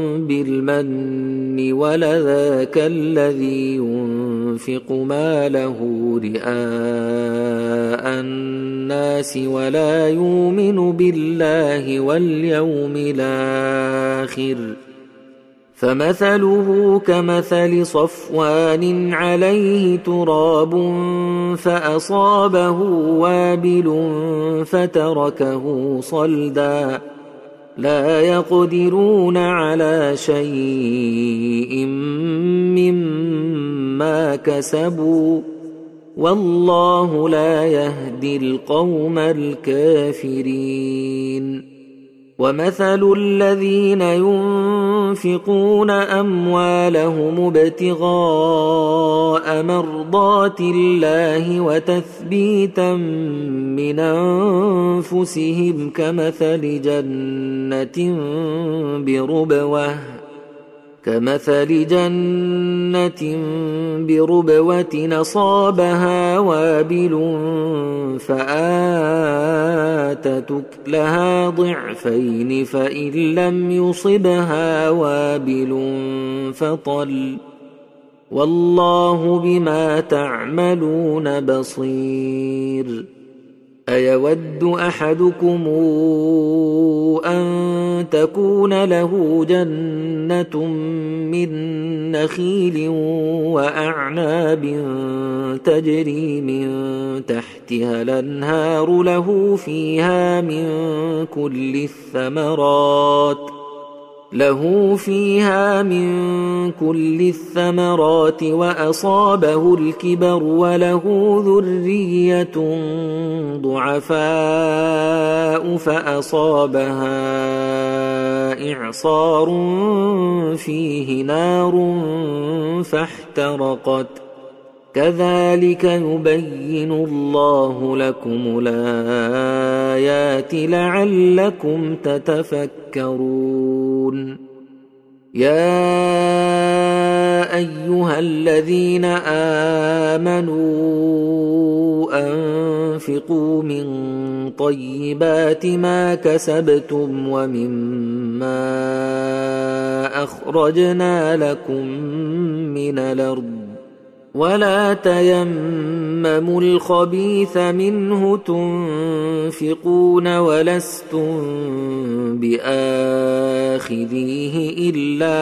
بالمن والأذى كالذي ينفق ماله رئاء الناس ولا يؤمن بالله واليوم الآخر فمثله كمثل صفوان عليه تراب فأصابه وابل فتركه صلدا لا يقدرون على شيء مما كسبوا والله لا يهدي القوم الكافرين. ومثل الذين ينفقون أموالهم ابتغاء مرضات الله وتثبيتا من أنفسهم كمثل جنة بربوة كمثل جنة بربوة أصابها وابل فآتت أكلها ضعفين فإن لم يصبها وابل فطل والله بما تعملون بصير. أيود أحدكم أن تكون له جنة من نخيل وأعناب تجري من تحتها الأنهار له فيها من كل الثمرات له فيها من كل الثمرات وأصابه الكبر وله ذرية ضعفاء فأصابها إعصار فيه نار فاحترقت كذلك يبين الله لكم الآيات لعلكم تتفكرون يا أيها الذين آمنوا أنفقوا من طيبات ما كسبتم ومما أخرجنا لكم من الأرض ولا تيمموا الخبيث منه تنفقون ولستم بآخذيه إلا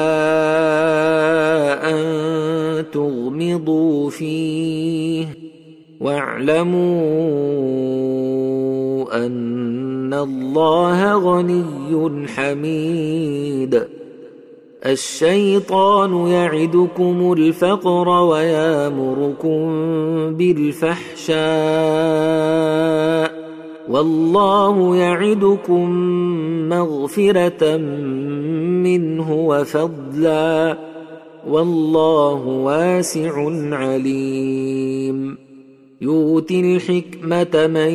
أن تغمضوا فيه واعلموا أن الله غني حميد الشيطان يعدكم الفقر ويامركم بالفحشاء والله يعدكم مغفرة منه وفضلا والله واسع عليم يؤتي الحكمة من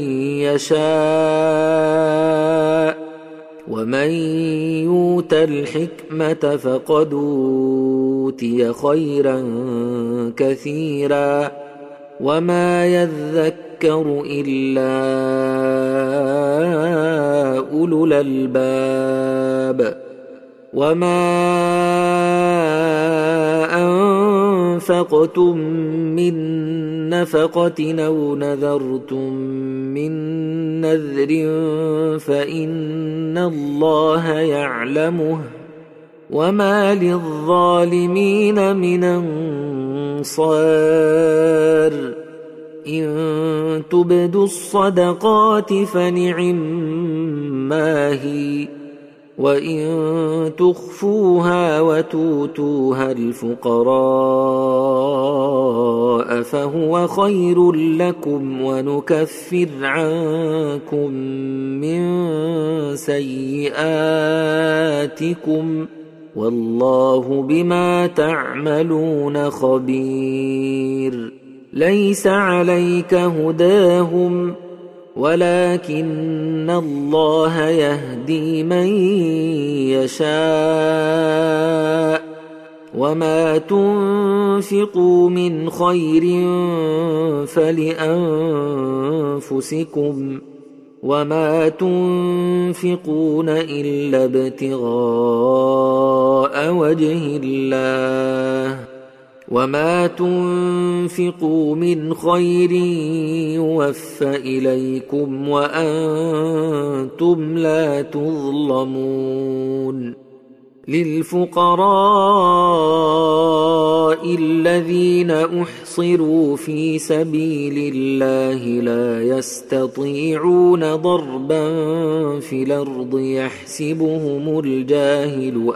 يشاء ومن يؤت الحكمة فقد أوتي خيرا كثيرا وما يذكر إلا أولو الألباب وما أنفقتم من نفقة أو نذرتم من نذر فإن الله يعلمه وما للظالمين من أنصار إن تبدوا الصدقات فنعما هي وإن تخفوها وتؤتوها الفقراء فهو خير لكم ونكفر عنكم من سيئاتكم والله بما تعملون خبير ليس عليك هداهم ولكن الله يهدي من يشاء وما تنفقوا من خير فلأنفسكم وما تنفقون إلا ابتغاء وجه الله وما تنفقوا من خير يوفى إليكم وأنتم لا تظلمون للفقراء الذين أحصروا في سبيل الله لا يستطيعون ضربا في الأرض يحسبهم الجاهل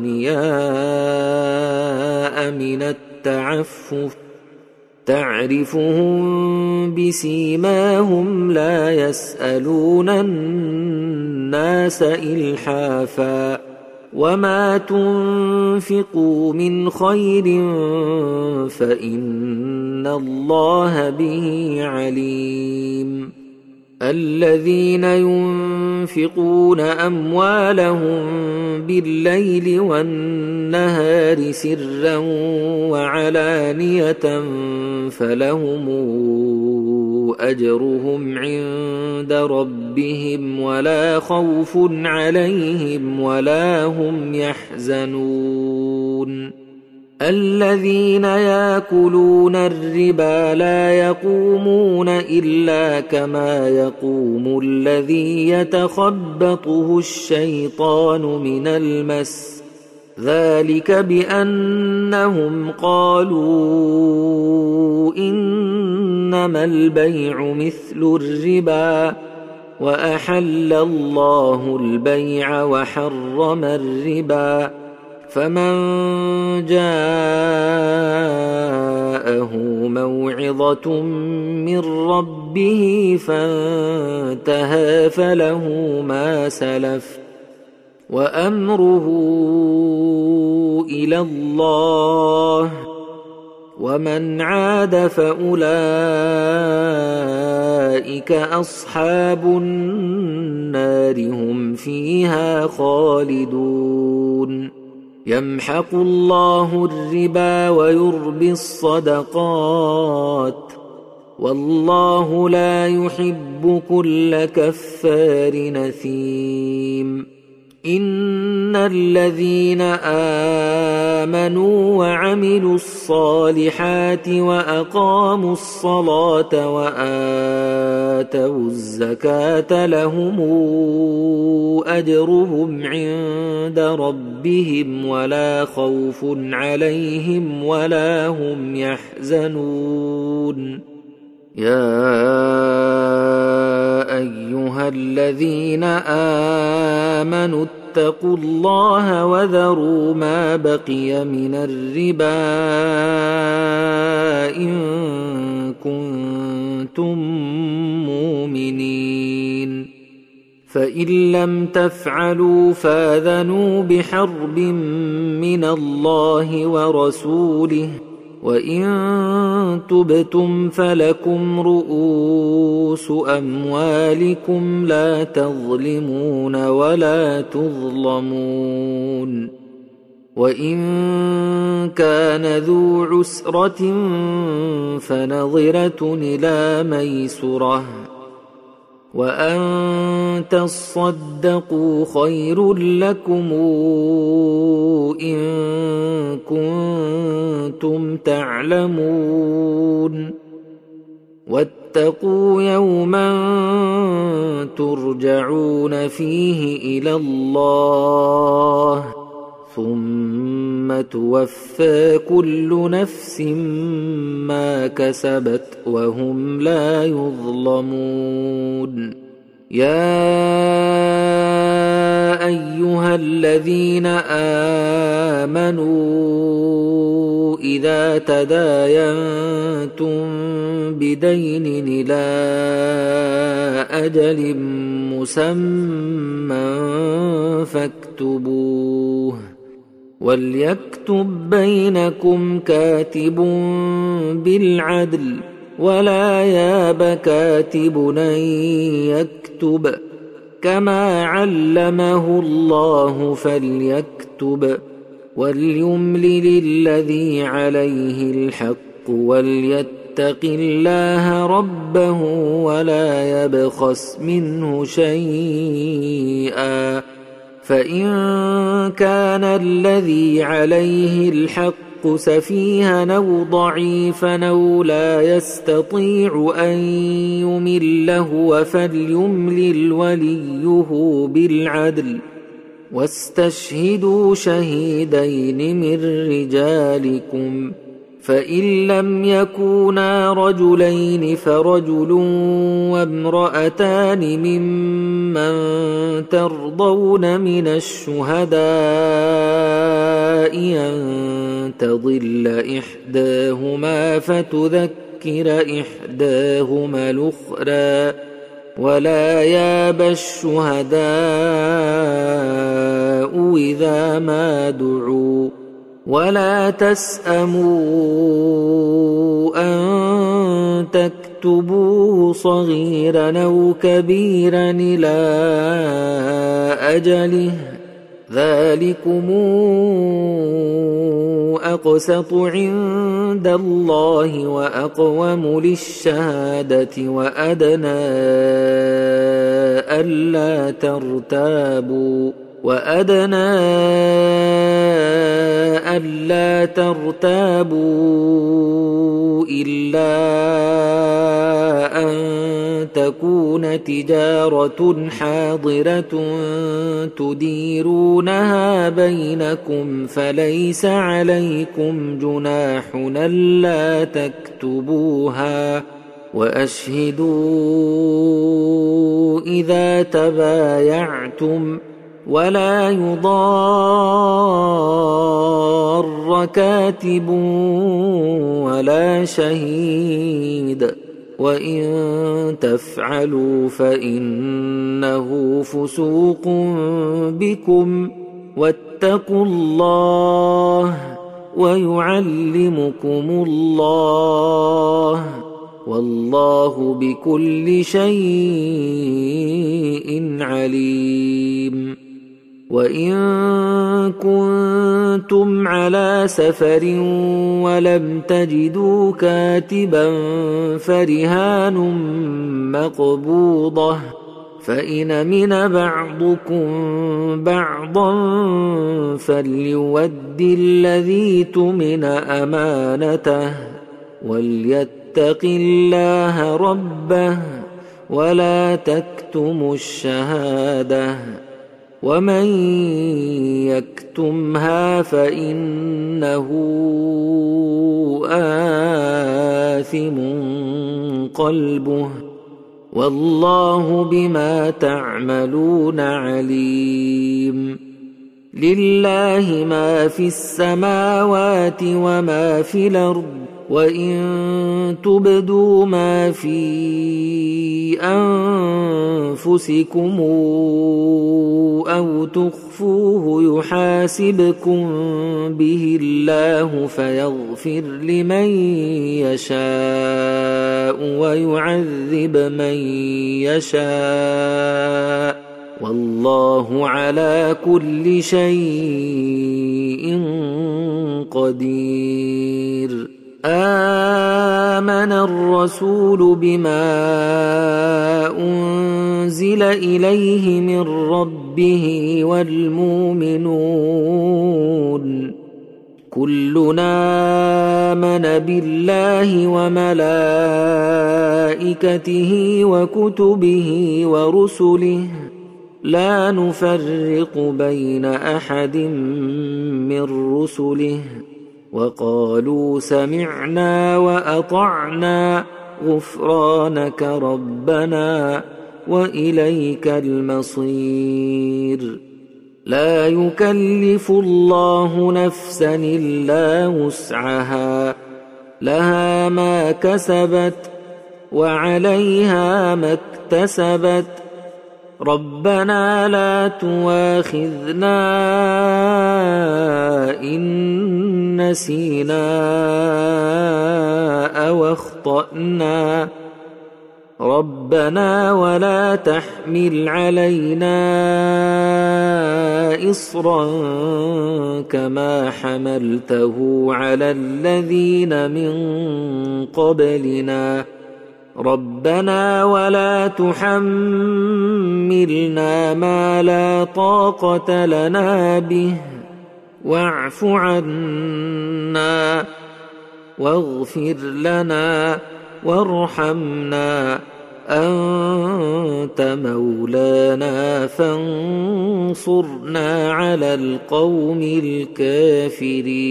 أغنياء من التعفف تعرفهم بسيماهم لا يسألون الناس إلحافا وما تنفقوا من خير فإن الله به عليم الذين ينفقون أموالهم بالليل والنهار سرا وعلانية فلهم أجرهم عند ربهم ولا خوف عليهم ولا هم يحزنون الذين يأكلون الربا لا يقومون إلا كما يقوم الذي يتخبطه الشيطان من المس ذلك بأنهم قالوا إنما البيع مثل الربا وأحل الله البيع وحرم الربا فمن جاءه موعظة من ربه فانتهى فله ما سلف وأمره إلى الله، ومن عاد فأولئك أصحاب النار هم فيها خالدون. يمحق الله الربا ويربي الصدقات، والله لا يحب كل كفار نثيم. إن الذين آمنوا وعملوا الصالحات وأقاموا الصلاة وآتوا الزكاة لهم أجرهم عند ربهم ولا خوف عليهم ولا هم يحزنون. يا أيها الذين آمنوا اتقوا الله وذروا ما بقي من الربا إن كنتم مؤمنين، فإن لم تفعلوا فآذنوا بحرب من الله ورسوله، وإن تبتم فلكم رؤوس أموالكم لا تظلمون ولا تظلمون. وإن كان ذو عسرة فنظرة إلى ميسرة، وأن تصدقوا خير لكم إن كنتم تعلمون. واتقوا يوما ترجعون فيه إلى الله ثم توفى كل نفس ما كسبت وهم لا يظلمون. يا أيها الذين آمنوا إذا تداينتم بدين إلى أجل مسمى فاكتبوه، وليكتب بينكم كاتب بالعدل ولا ياب كاتب أن يكتب كما علمه الله فليكتب، وليملل الذي عليه الحق وليتق الله ربه ولا يبخس منه شيئا، فإن كان الذي عليه الحق سفيها أو ضعيفا أو لا يستطيع أن يمل هو فليملل وليه بالعدل، واستشهدوا شهيدين من رجالكم، فإن لم يكونا رجلين فرجل وامرأتان ممن ترضون من الشهداء أن تضل إحداهما فتذكر إحداهما الأخرى، ولا ياب الشهداء إذا ما دعوا، ولا تسأموا أن تكتبوه صغيرا أو كبيرا إلى أجله، ذلكم أقسط عند الله وأقوم للشهادة وأدنى ألا ترتابوا وأدنى ألا ترتابوا إلا أن تكون تجارة حاضرة تديرونها بينكم فليس عليكم جناح ألا تكتبوها، وأشهدوا إذا تبايعتم، ولا يضار كاتب ولا شهيد، وإن تفعلوا فإنه فسوق بكم واتقوا الله ويعلمكم الله والله بكل شيء عليم. وإن كنتم على سفر ولم تجدوا كاتبا فرهان مقبوضة فإن أمن بعضكم بعضا فليؤد الذي اؤتمن أمانته وليتق الله ربه ولا تكتموا الشهادة ومن يكتمها فإنه آثم قلبه والله بما تعملون عليم. لله ما في السماوات وما في الأرض وإن تبدوا ما في أنفسكم أو تخفوه يحاسبكم به الله فيغفر لمن يشاء ويعذب من يشاء والله على كل شيء قدير. آمن الرسول بما أنزل إليه من ربه والمؤمنون كلنا آمن بالله وملائكته وكتبه ورسله لا نفرق بين أحد من رسله وقالوا سمعنا وأطعنا غفرانك ربنا وإليك المصير. لا يكلف الله نفسا إلا وسعها لها ما كسبت وعليها ما اكتسبت ربنا لا تؤاخذنا إن نسينا أو أخطأنا ربنا ولا تحمل علينا إصرا كما حملته على الذين من قبلنا ربنا ولا تحملنا ما لا طاقة لنا به واعف عنا واغفر لنا وارحمنا أنت مولانا فانصرنا على القوم الكافرين.